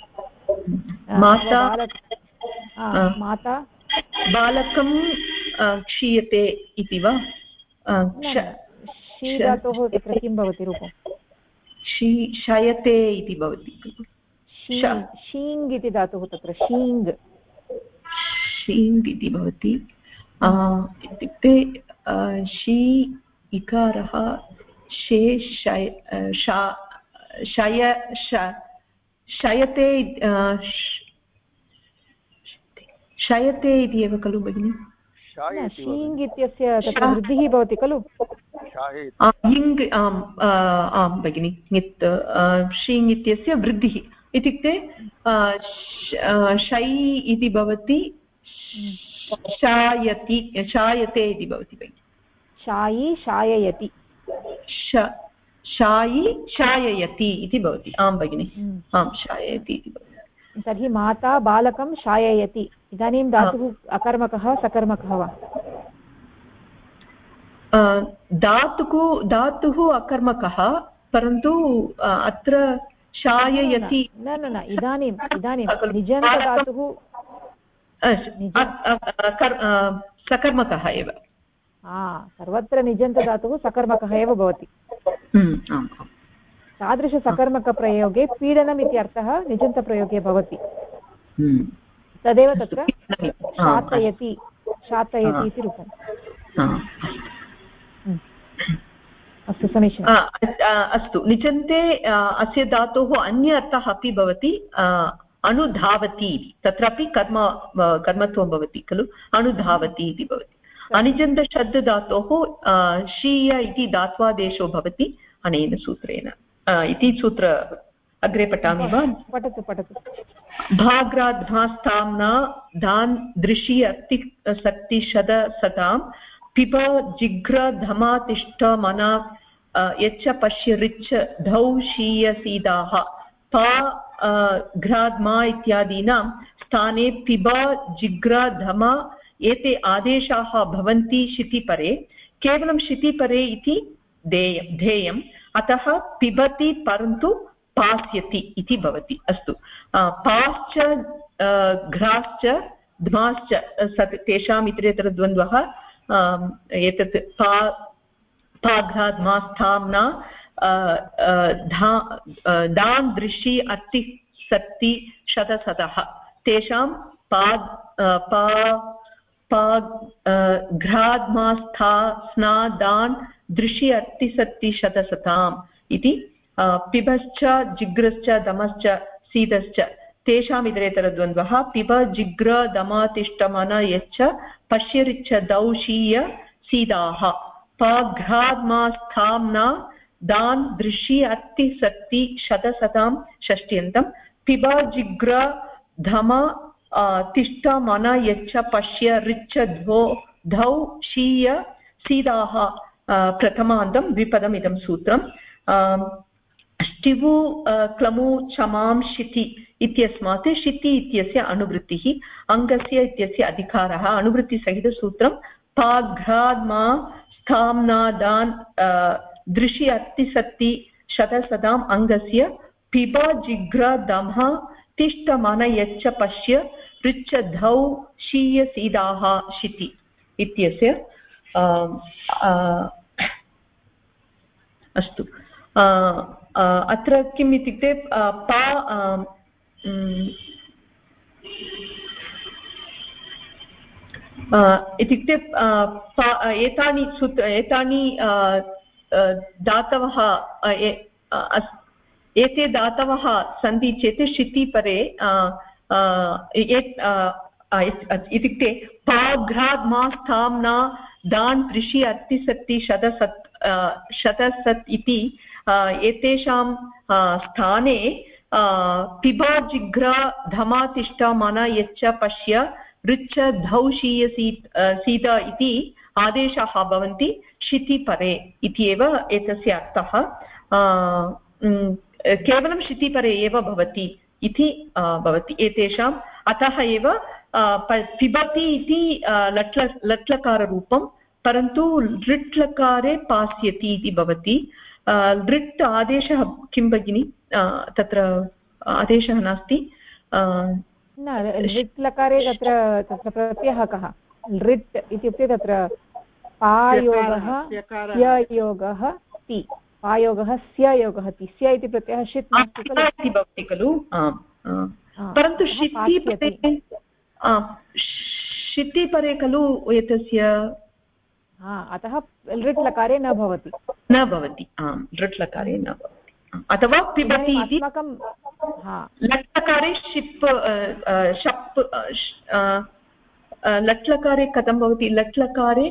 माता बालकं क्षीयते इति वा शी धातोः तत्र किं भवति रूपं? शयते इति भवति। शीङ् इति धातुः तत्र शीङ् इति भवति। इत्युक्ते शी इकारः शे शयते इति एव खलु भगिनि? शीङ् इत्यस्य तत्र वृद्धिः भवति खलु? आम् भगिनि, शीङ् इत्यस्य वृद्धिः इत्युक्ते शै इति भवति, शायते इति भवति भगिनि। शायी शाययति, शायी शाययति इति भवति। आं भगिनि, आं शाययति इति भवति। तर्हि माता बालकं शाययति। इदानीं धातुः अकर्मकः सकर्मकः वा? धातुः अकर्मकः, परन्तु अत्र शाययति न इदानीं निजन्तधातुः सकर्मकः एव। सर्वत्र निजन्तधातुः सकर्मकः एव भवति। तादृशसकर्मकप्रयोगे पीडनम् इति अर्थः निजन्तप्रयोगे भवति। तदेव तत्र शातयति इति रूपम्। अस्तु, समीचीनम्। अस्तु, निजन्ते अस्य धातोः अन्य अर्थः अपि भवति, अनुधावति इति। तत्रापि कर्मत्वं भवति खलु, अनुधावति इति भवति। अनिजन्तशब्दधातोः शीय इति धात्वादेशो भवति अनेन सूत्रेण इति सूत्र अग्रे पठामि वा? पठतु। भाग्राद्भास्ताम्ना दान् दृशि अर्ति सक्ति शद सतां पिब जिघ्र धमा तिष्ठ मना यच्च पश्य ऋच्छ धौ शीय सीदाः पा घ्राद्मा इत्यादीनां स्थाने पिब जिघ्र धमा एते आदेशाः भवन्ति शितिपरे। केवलं शितिपरे इति ध्येयम्, अतः पिबति परन्तु पास्यति इति भवति। अस्तु, पाश्च घ्राश्च ध्माश्च तेषाम् इतरेतर द्वन्द्वः। एतत् पाघ्राध्मास्थाम्ना दान् दृशि अर्ति सक्ति शतसतः तेषां घ्राध्मास्था स्ना दान् दृशि अर्ति सक्ति शतसताम् इति। पिबश्च जिग्रश्च दमश्च सीदश्च तेषाम् इतरेतरद्वन्द्वः। पिब जिग्र दमातिष्ठमन यच्च पश्यरिच्छ दौशीय सीदाः पाघ्राद्मास्थाम्ना दान् दृशि अर्ति सक्ति शतसतां षष्ट्यन्तं। पिब जिग्र धम तिष्ठ मन यच्च पश्य ऋच्छ धौ शीय सीदाः प्रथमान्तं द्विपदम् इदं सूत्रम्। ष्टिवु क्लमु क्षमां शिति इत्यस्मात् शिति इत्यस्य अनुवृत्तिः, अङ्गस्य इत्यस्य अधिकारः। अनुवृत्तिसहितसूत्रं पाघ्राद्मा स्थाम्नादान् दृशि अर्तिसक्ति शतसदाम् अङ्गस्य पिब जिघ्र दमः तिष्ठ मन यच्च पश्य ऋच्छ धौ शीय सीदाः शिति इत्यस्य। अस्तु, अत्र किम् इत्युक्ते इत्युक्ते एतानि धातवः एते धातवः सन्ति चेत् शितिपरे इत्युक्ते पाघ्राद्मास्थाम्ना दान् दृशि अर्तिसक्ति शतसत् इति एतेषां स्थाने पिबा जिघ्र धमातिष्ठ मन यच्च पश्य ऋच्छ धौ शीय सीद इति आदेशाः भवन्ति शितिपरे इति एव एतस्य अर्थः। केवलं शितिपरे एव भवति इति भवति एतेषाम्। अतः एव पिबति इति लट्लकाररूपं, परन्तु लृट्लकारे पास्यति इति भवति। लृट् आदेशः किं भगिनि? तत्र आदेशः नास्ति। न, लृट् लकारे तत्र प्रत्ययः कः? लृट् इत्युक्ते तत्र पायोगः स्ययोगः ति पायोगः स्ययोगः ति स्य इति प्रत्ययः षित् नास्ति इति भवति खलु परन्तु शिति परे खलु एतस्य अतः लृट् लकारे न भवति लृट् लकारे न भवति अथवा पिबति इति लट् लकारे शिप् शप् लट् लकारे कथं भवति लट् लकारे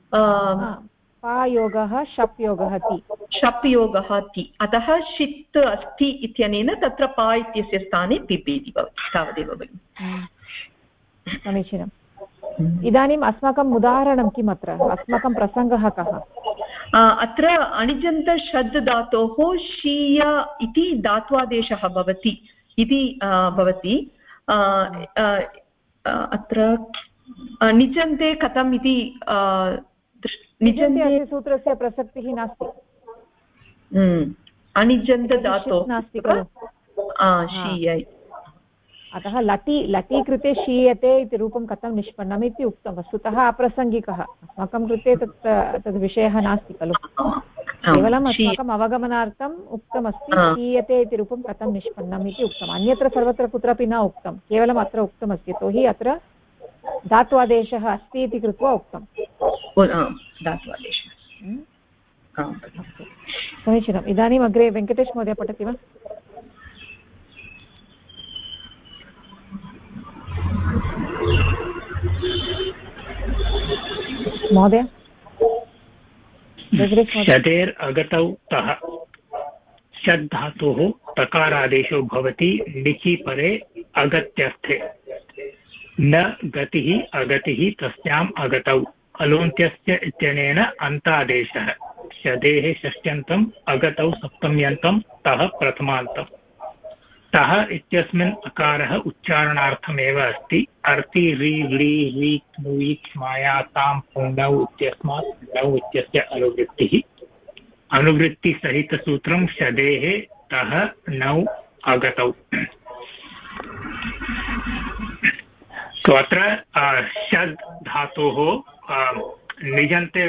पायोगः शप् योगः ति अतः षित् अस्ति इत्यनेन तत्र पा इत्यस्य स्थाने पिप् इति भवति तावदेव भगिनि समीचीनम् इदानीम् अस्माकम् उदाहरणं किम् अत्र अस्माकं प्रसङ्गः कः अत्र अणिजन्त षद् धातोः शीय इति धात्वादेशः भवति इति भवति अत्र निजन्ते कथम् इति निजन्ते सूत्रस्य प्रसक्तिः नास्ति अणिजन्त धातोः नास्ति खलु शीय अतः लटि कृते शीयते इति रूपं कथं निष्पन्नम् इति उक्तं वस्तुतः अप्रासङ्गिकः अस्माकं कृते तद् विषयः नास्ति खलु केवलम् अस्माकम् अवगमनार्थम् उक्तमस्ति शीयते इति रूपं कथं निष्पन्नम् इति उक्तम् अन्यत्र सर्वत्र कुत्रापि न उक्तं केवलम् अत्र उक्तमस्ति यतोहि अत्र धात्वादेशः अस्ति इति कृत्वा उक्तम् समीचीनम् इदानीम् अग्रे वेङ्कटेश महोदय पठति वा महोदय शदेर् अगतौ तः षड् धातोः तकारादेशो भवति लिचि परे अगत्यर्थे न गतिः अगतिः तस्याम् अगतौ अलोन्त्यस्य इत्यनेन अन्तादेशः शदेः षष्ट्यन्तम् अगतौ सप्तम्यन्तं तः प्रथमान्तम् तः इत्यस्मिन् अकारः उच्चारणार्थमेव अस्ति अर्ति रि व्रि रि क्नुयि क्ष्मायातां पुनौ इत्यस्मात् नौ इत्यस्य अनुवृत्तिः अनुवृत्तिसहितसूत्रं शदेः तः नौ अगतौ अत्र षड् धातोः निजन्ते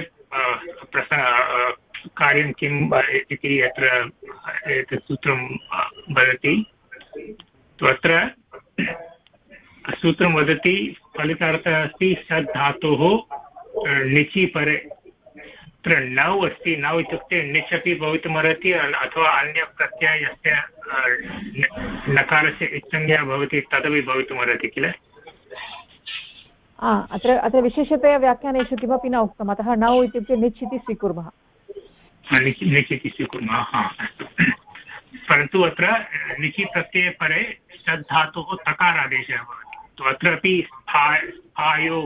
कार्यं किम् इति अत्र एतत् सूत्रं वदति अत्र सूत्रं वदति फलितार्थः अस्ति षड् धातोः निचि परे अत्र नौ अस्ति नौ इत्युक्ते निच् अपि भवितुमर्हति अथवा अन्यप्रत्ययस्य नकारस्य इत्संज्ञा भवति तदपि भवितुमर्हति किल अत्र विशेषतया व्याख्यानेषु किमपि न उक्तम् अतः नौ इत्युक्ते निच् इति स्वीकुर्मः निच् इति स्वीकुर्मः अस्तु परन्तु अत्र निचि प्रत्यये परे षड् धातोः तकारादेशः भवति अत्रापि स्थायो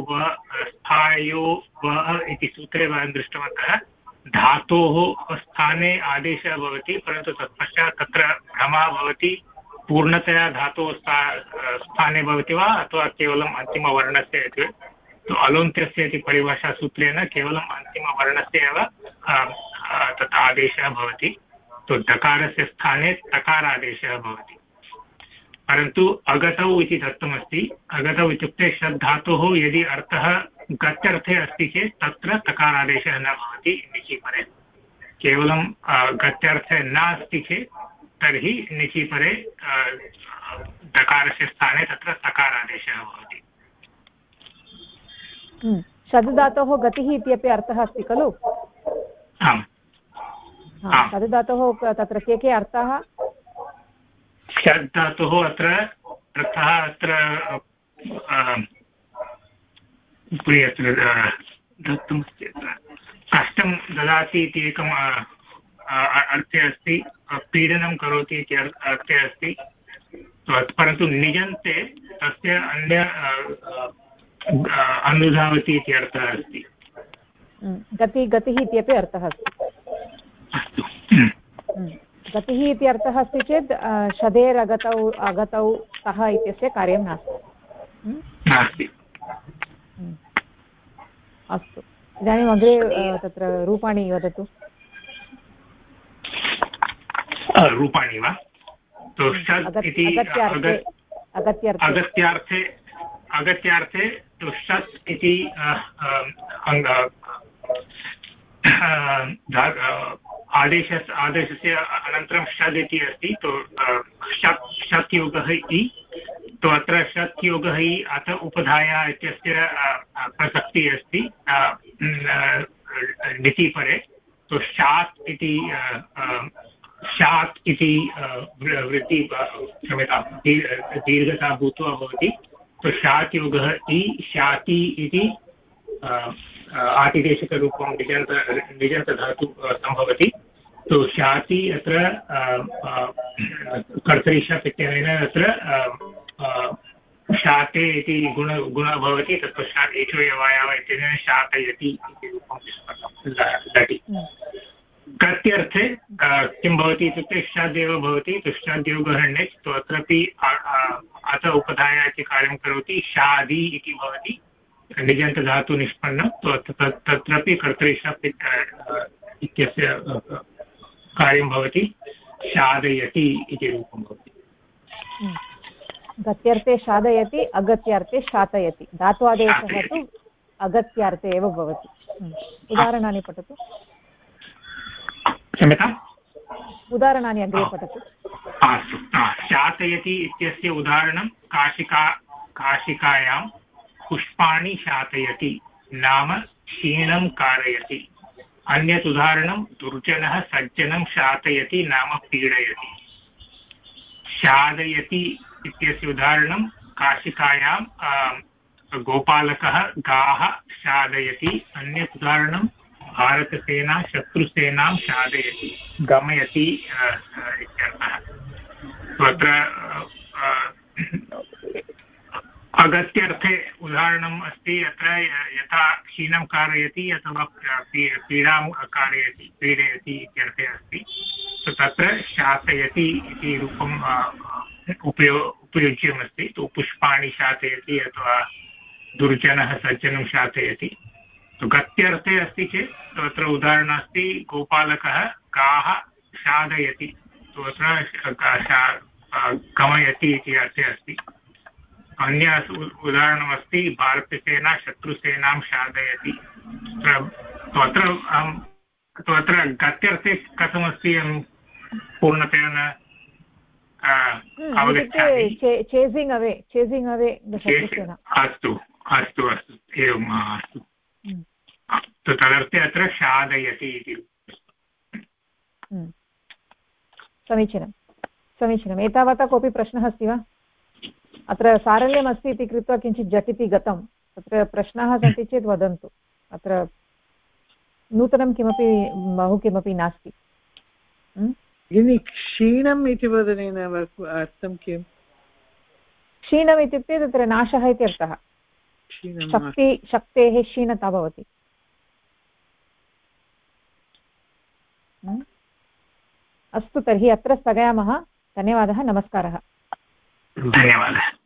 व इति सूत्रे वयं दृष्टवन्तः धातोः स्थाने आदेशः भवति परन्तु तत्पश्चात् तत्र भ्रमः भवति पूर्णतया धातोः स्थाने भवति वा अथवा केवलम् अन्तिमवर्णस्य इति अलोन्त्यस्य इति परिभाषासूत्रेण केवलम् अन्तिमवर्णस्य एव तत् आदेशः भवति डकारस्य स्थाने तकारादेशः भवति परन्तु अगतौ इति दत्तमस्ति अगतौ इत्युक्ते षड् धातोः यदि अर्थः गत्यर्थे अस्ति चेत् तत्र तकारादेशः न भवति निचि परे केवलं गत्यर्थे नास्ति चेत् तर्हि निचि परे दकारस्य स्थाने तत्र तकारादेशः भवति षड् धातोः गतिः इत्यपि अर्थः अस्ति खलु आम् षड् धातोः तत्र के अर्थाः षड् धातोः अत्र अर्थः अत्र उपरि अत्र दत्तमस्ति अत्र कष्टं ददाति इति एकम् अर्थे अस्ति पीडनं करोति इति अर्थे अस्ति परन्तु निजन्ते तस्य अन्य अनुधावति इति अर्थः अस्ति गतिः इत्यपि अर्थः अस्ति अस्तु गतिः इति अर्थः अस्ति चेत् अगतौ तः इत्यस्य कार्यं नास्ति अस्तु इदानीम् अग्रे तत्र रूपाणि वदतु रूपाणि वा अगत्यार्थे षट् इति आदेशस्य अनन्तरं षद् इति अस्ति तो षत् योगः इ तो अत्र षत् योगः इ अथ उपधाया इत्यस्य प्रसक्तिः अस्ति णिति परे तो शात् इति शात् इति वृत्ति क्षम्यतां दीर्घता भूत्वा भवति तो शात् योगः इ शाति इति आतिदेशिकरूपं निजन्तधातु सम्भवति तो शाति अत्र कर्तरिषप् इत्यनेन अत्र शाते इति गुणः भवति तत्पश्चात् एषोयवायाव इत्यनेन शातयति इति रूपं निष्पन्नं गत्यर्थे किं भवति इत्युक्ते षदेव भवति तो षद्योगः णिच् तो अत्रापि अथ उपधाया इति कार्यं करोति शादि इति भवति निजन्तधातु निष्पन्नं तो तत्रापि कर्तरिषप् इत्यस्य कार्यं भवति शादयति इति रूपं भवति गत्यर्थे शादयति अगत्यार्थे शातयति धात्वादेशः तु अगत्यार्थे एव भवति उदाहरणानि पठतु क्षम्यताम् उदाहरणानि अग्रे पठतु अस्तु शातयति इत्यस्य उदाहरणं काशिकायां पुष्पाणि शातयति नाम क्षीणं कारयति अन्यत् उदाहरणं दुर्जनः सज्जनं शातयति नाम पीडयति शादयति इत्यस्य उदाहरणं काशिकायां गोपालकः गाः शादयति अन्यत् उदाहरणं भारतसेना शत्रुसेनां शादयति गमयति इत्यर्थः तत्र अगत्यर्थे उदाहरणम् अस्ति अत्र यथा क्षीणं कारयति अथवा पीडां कारयति पीडयति इत्यर्थे अस्ति तो तत्र शातयति इति रूपम् उपयुज्यमस्ति तो पुष्पाणि शातयति अथवा दुर्जनः सज्जनं शातयति तो गत्यर्थे अस्ति चेत् तत्र उदाहरणम् अस्ति गोपालकः गाः शादयति तो अत्र गमयति इति अर्थे अस्ति अन्य उदाहरणमस्ति भारतसेना शत्रुसेनां शादयति तो अत्र गत्यर्थे कथमस्ति पूर्णतया न अवगच्छामि चेसिङ्ग् अवे अस्तु अस्तु अस्तु एवम् अस्तु तो तदर्थे अत्र शादयति इति समीचीनम् एतावता कोऽपि प्रश्नः अस्ति वा अत्र सारल्यम् अस्ति इति कृत्वा किञ्चित् झटिति गतं तत्र प्रश्नाः सन्ति चेत् वदन्तु अत्र नूतनं किमपि बहु किमपि नास्ति क्षीणम् इति वदनेन अर्थं किम् क्षीणम् इत्युक्ते तत्र नाशः इति अर्थः शक्तेः क्षीणता भवति अस्तु तर्हि अत्र स्थगयामः धन्यवादः नमस्कारः धन्यवादः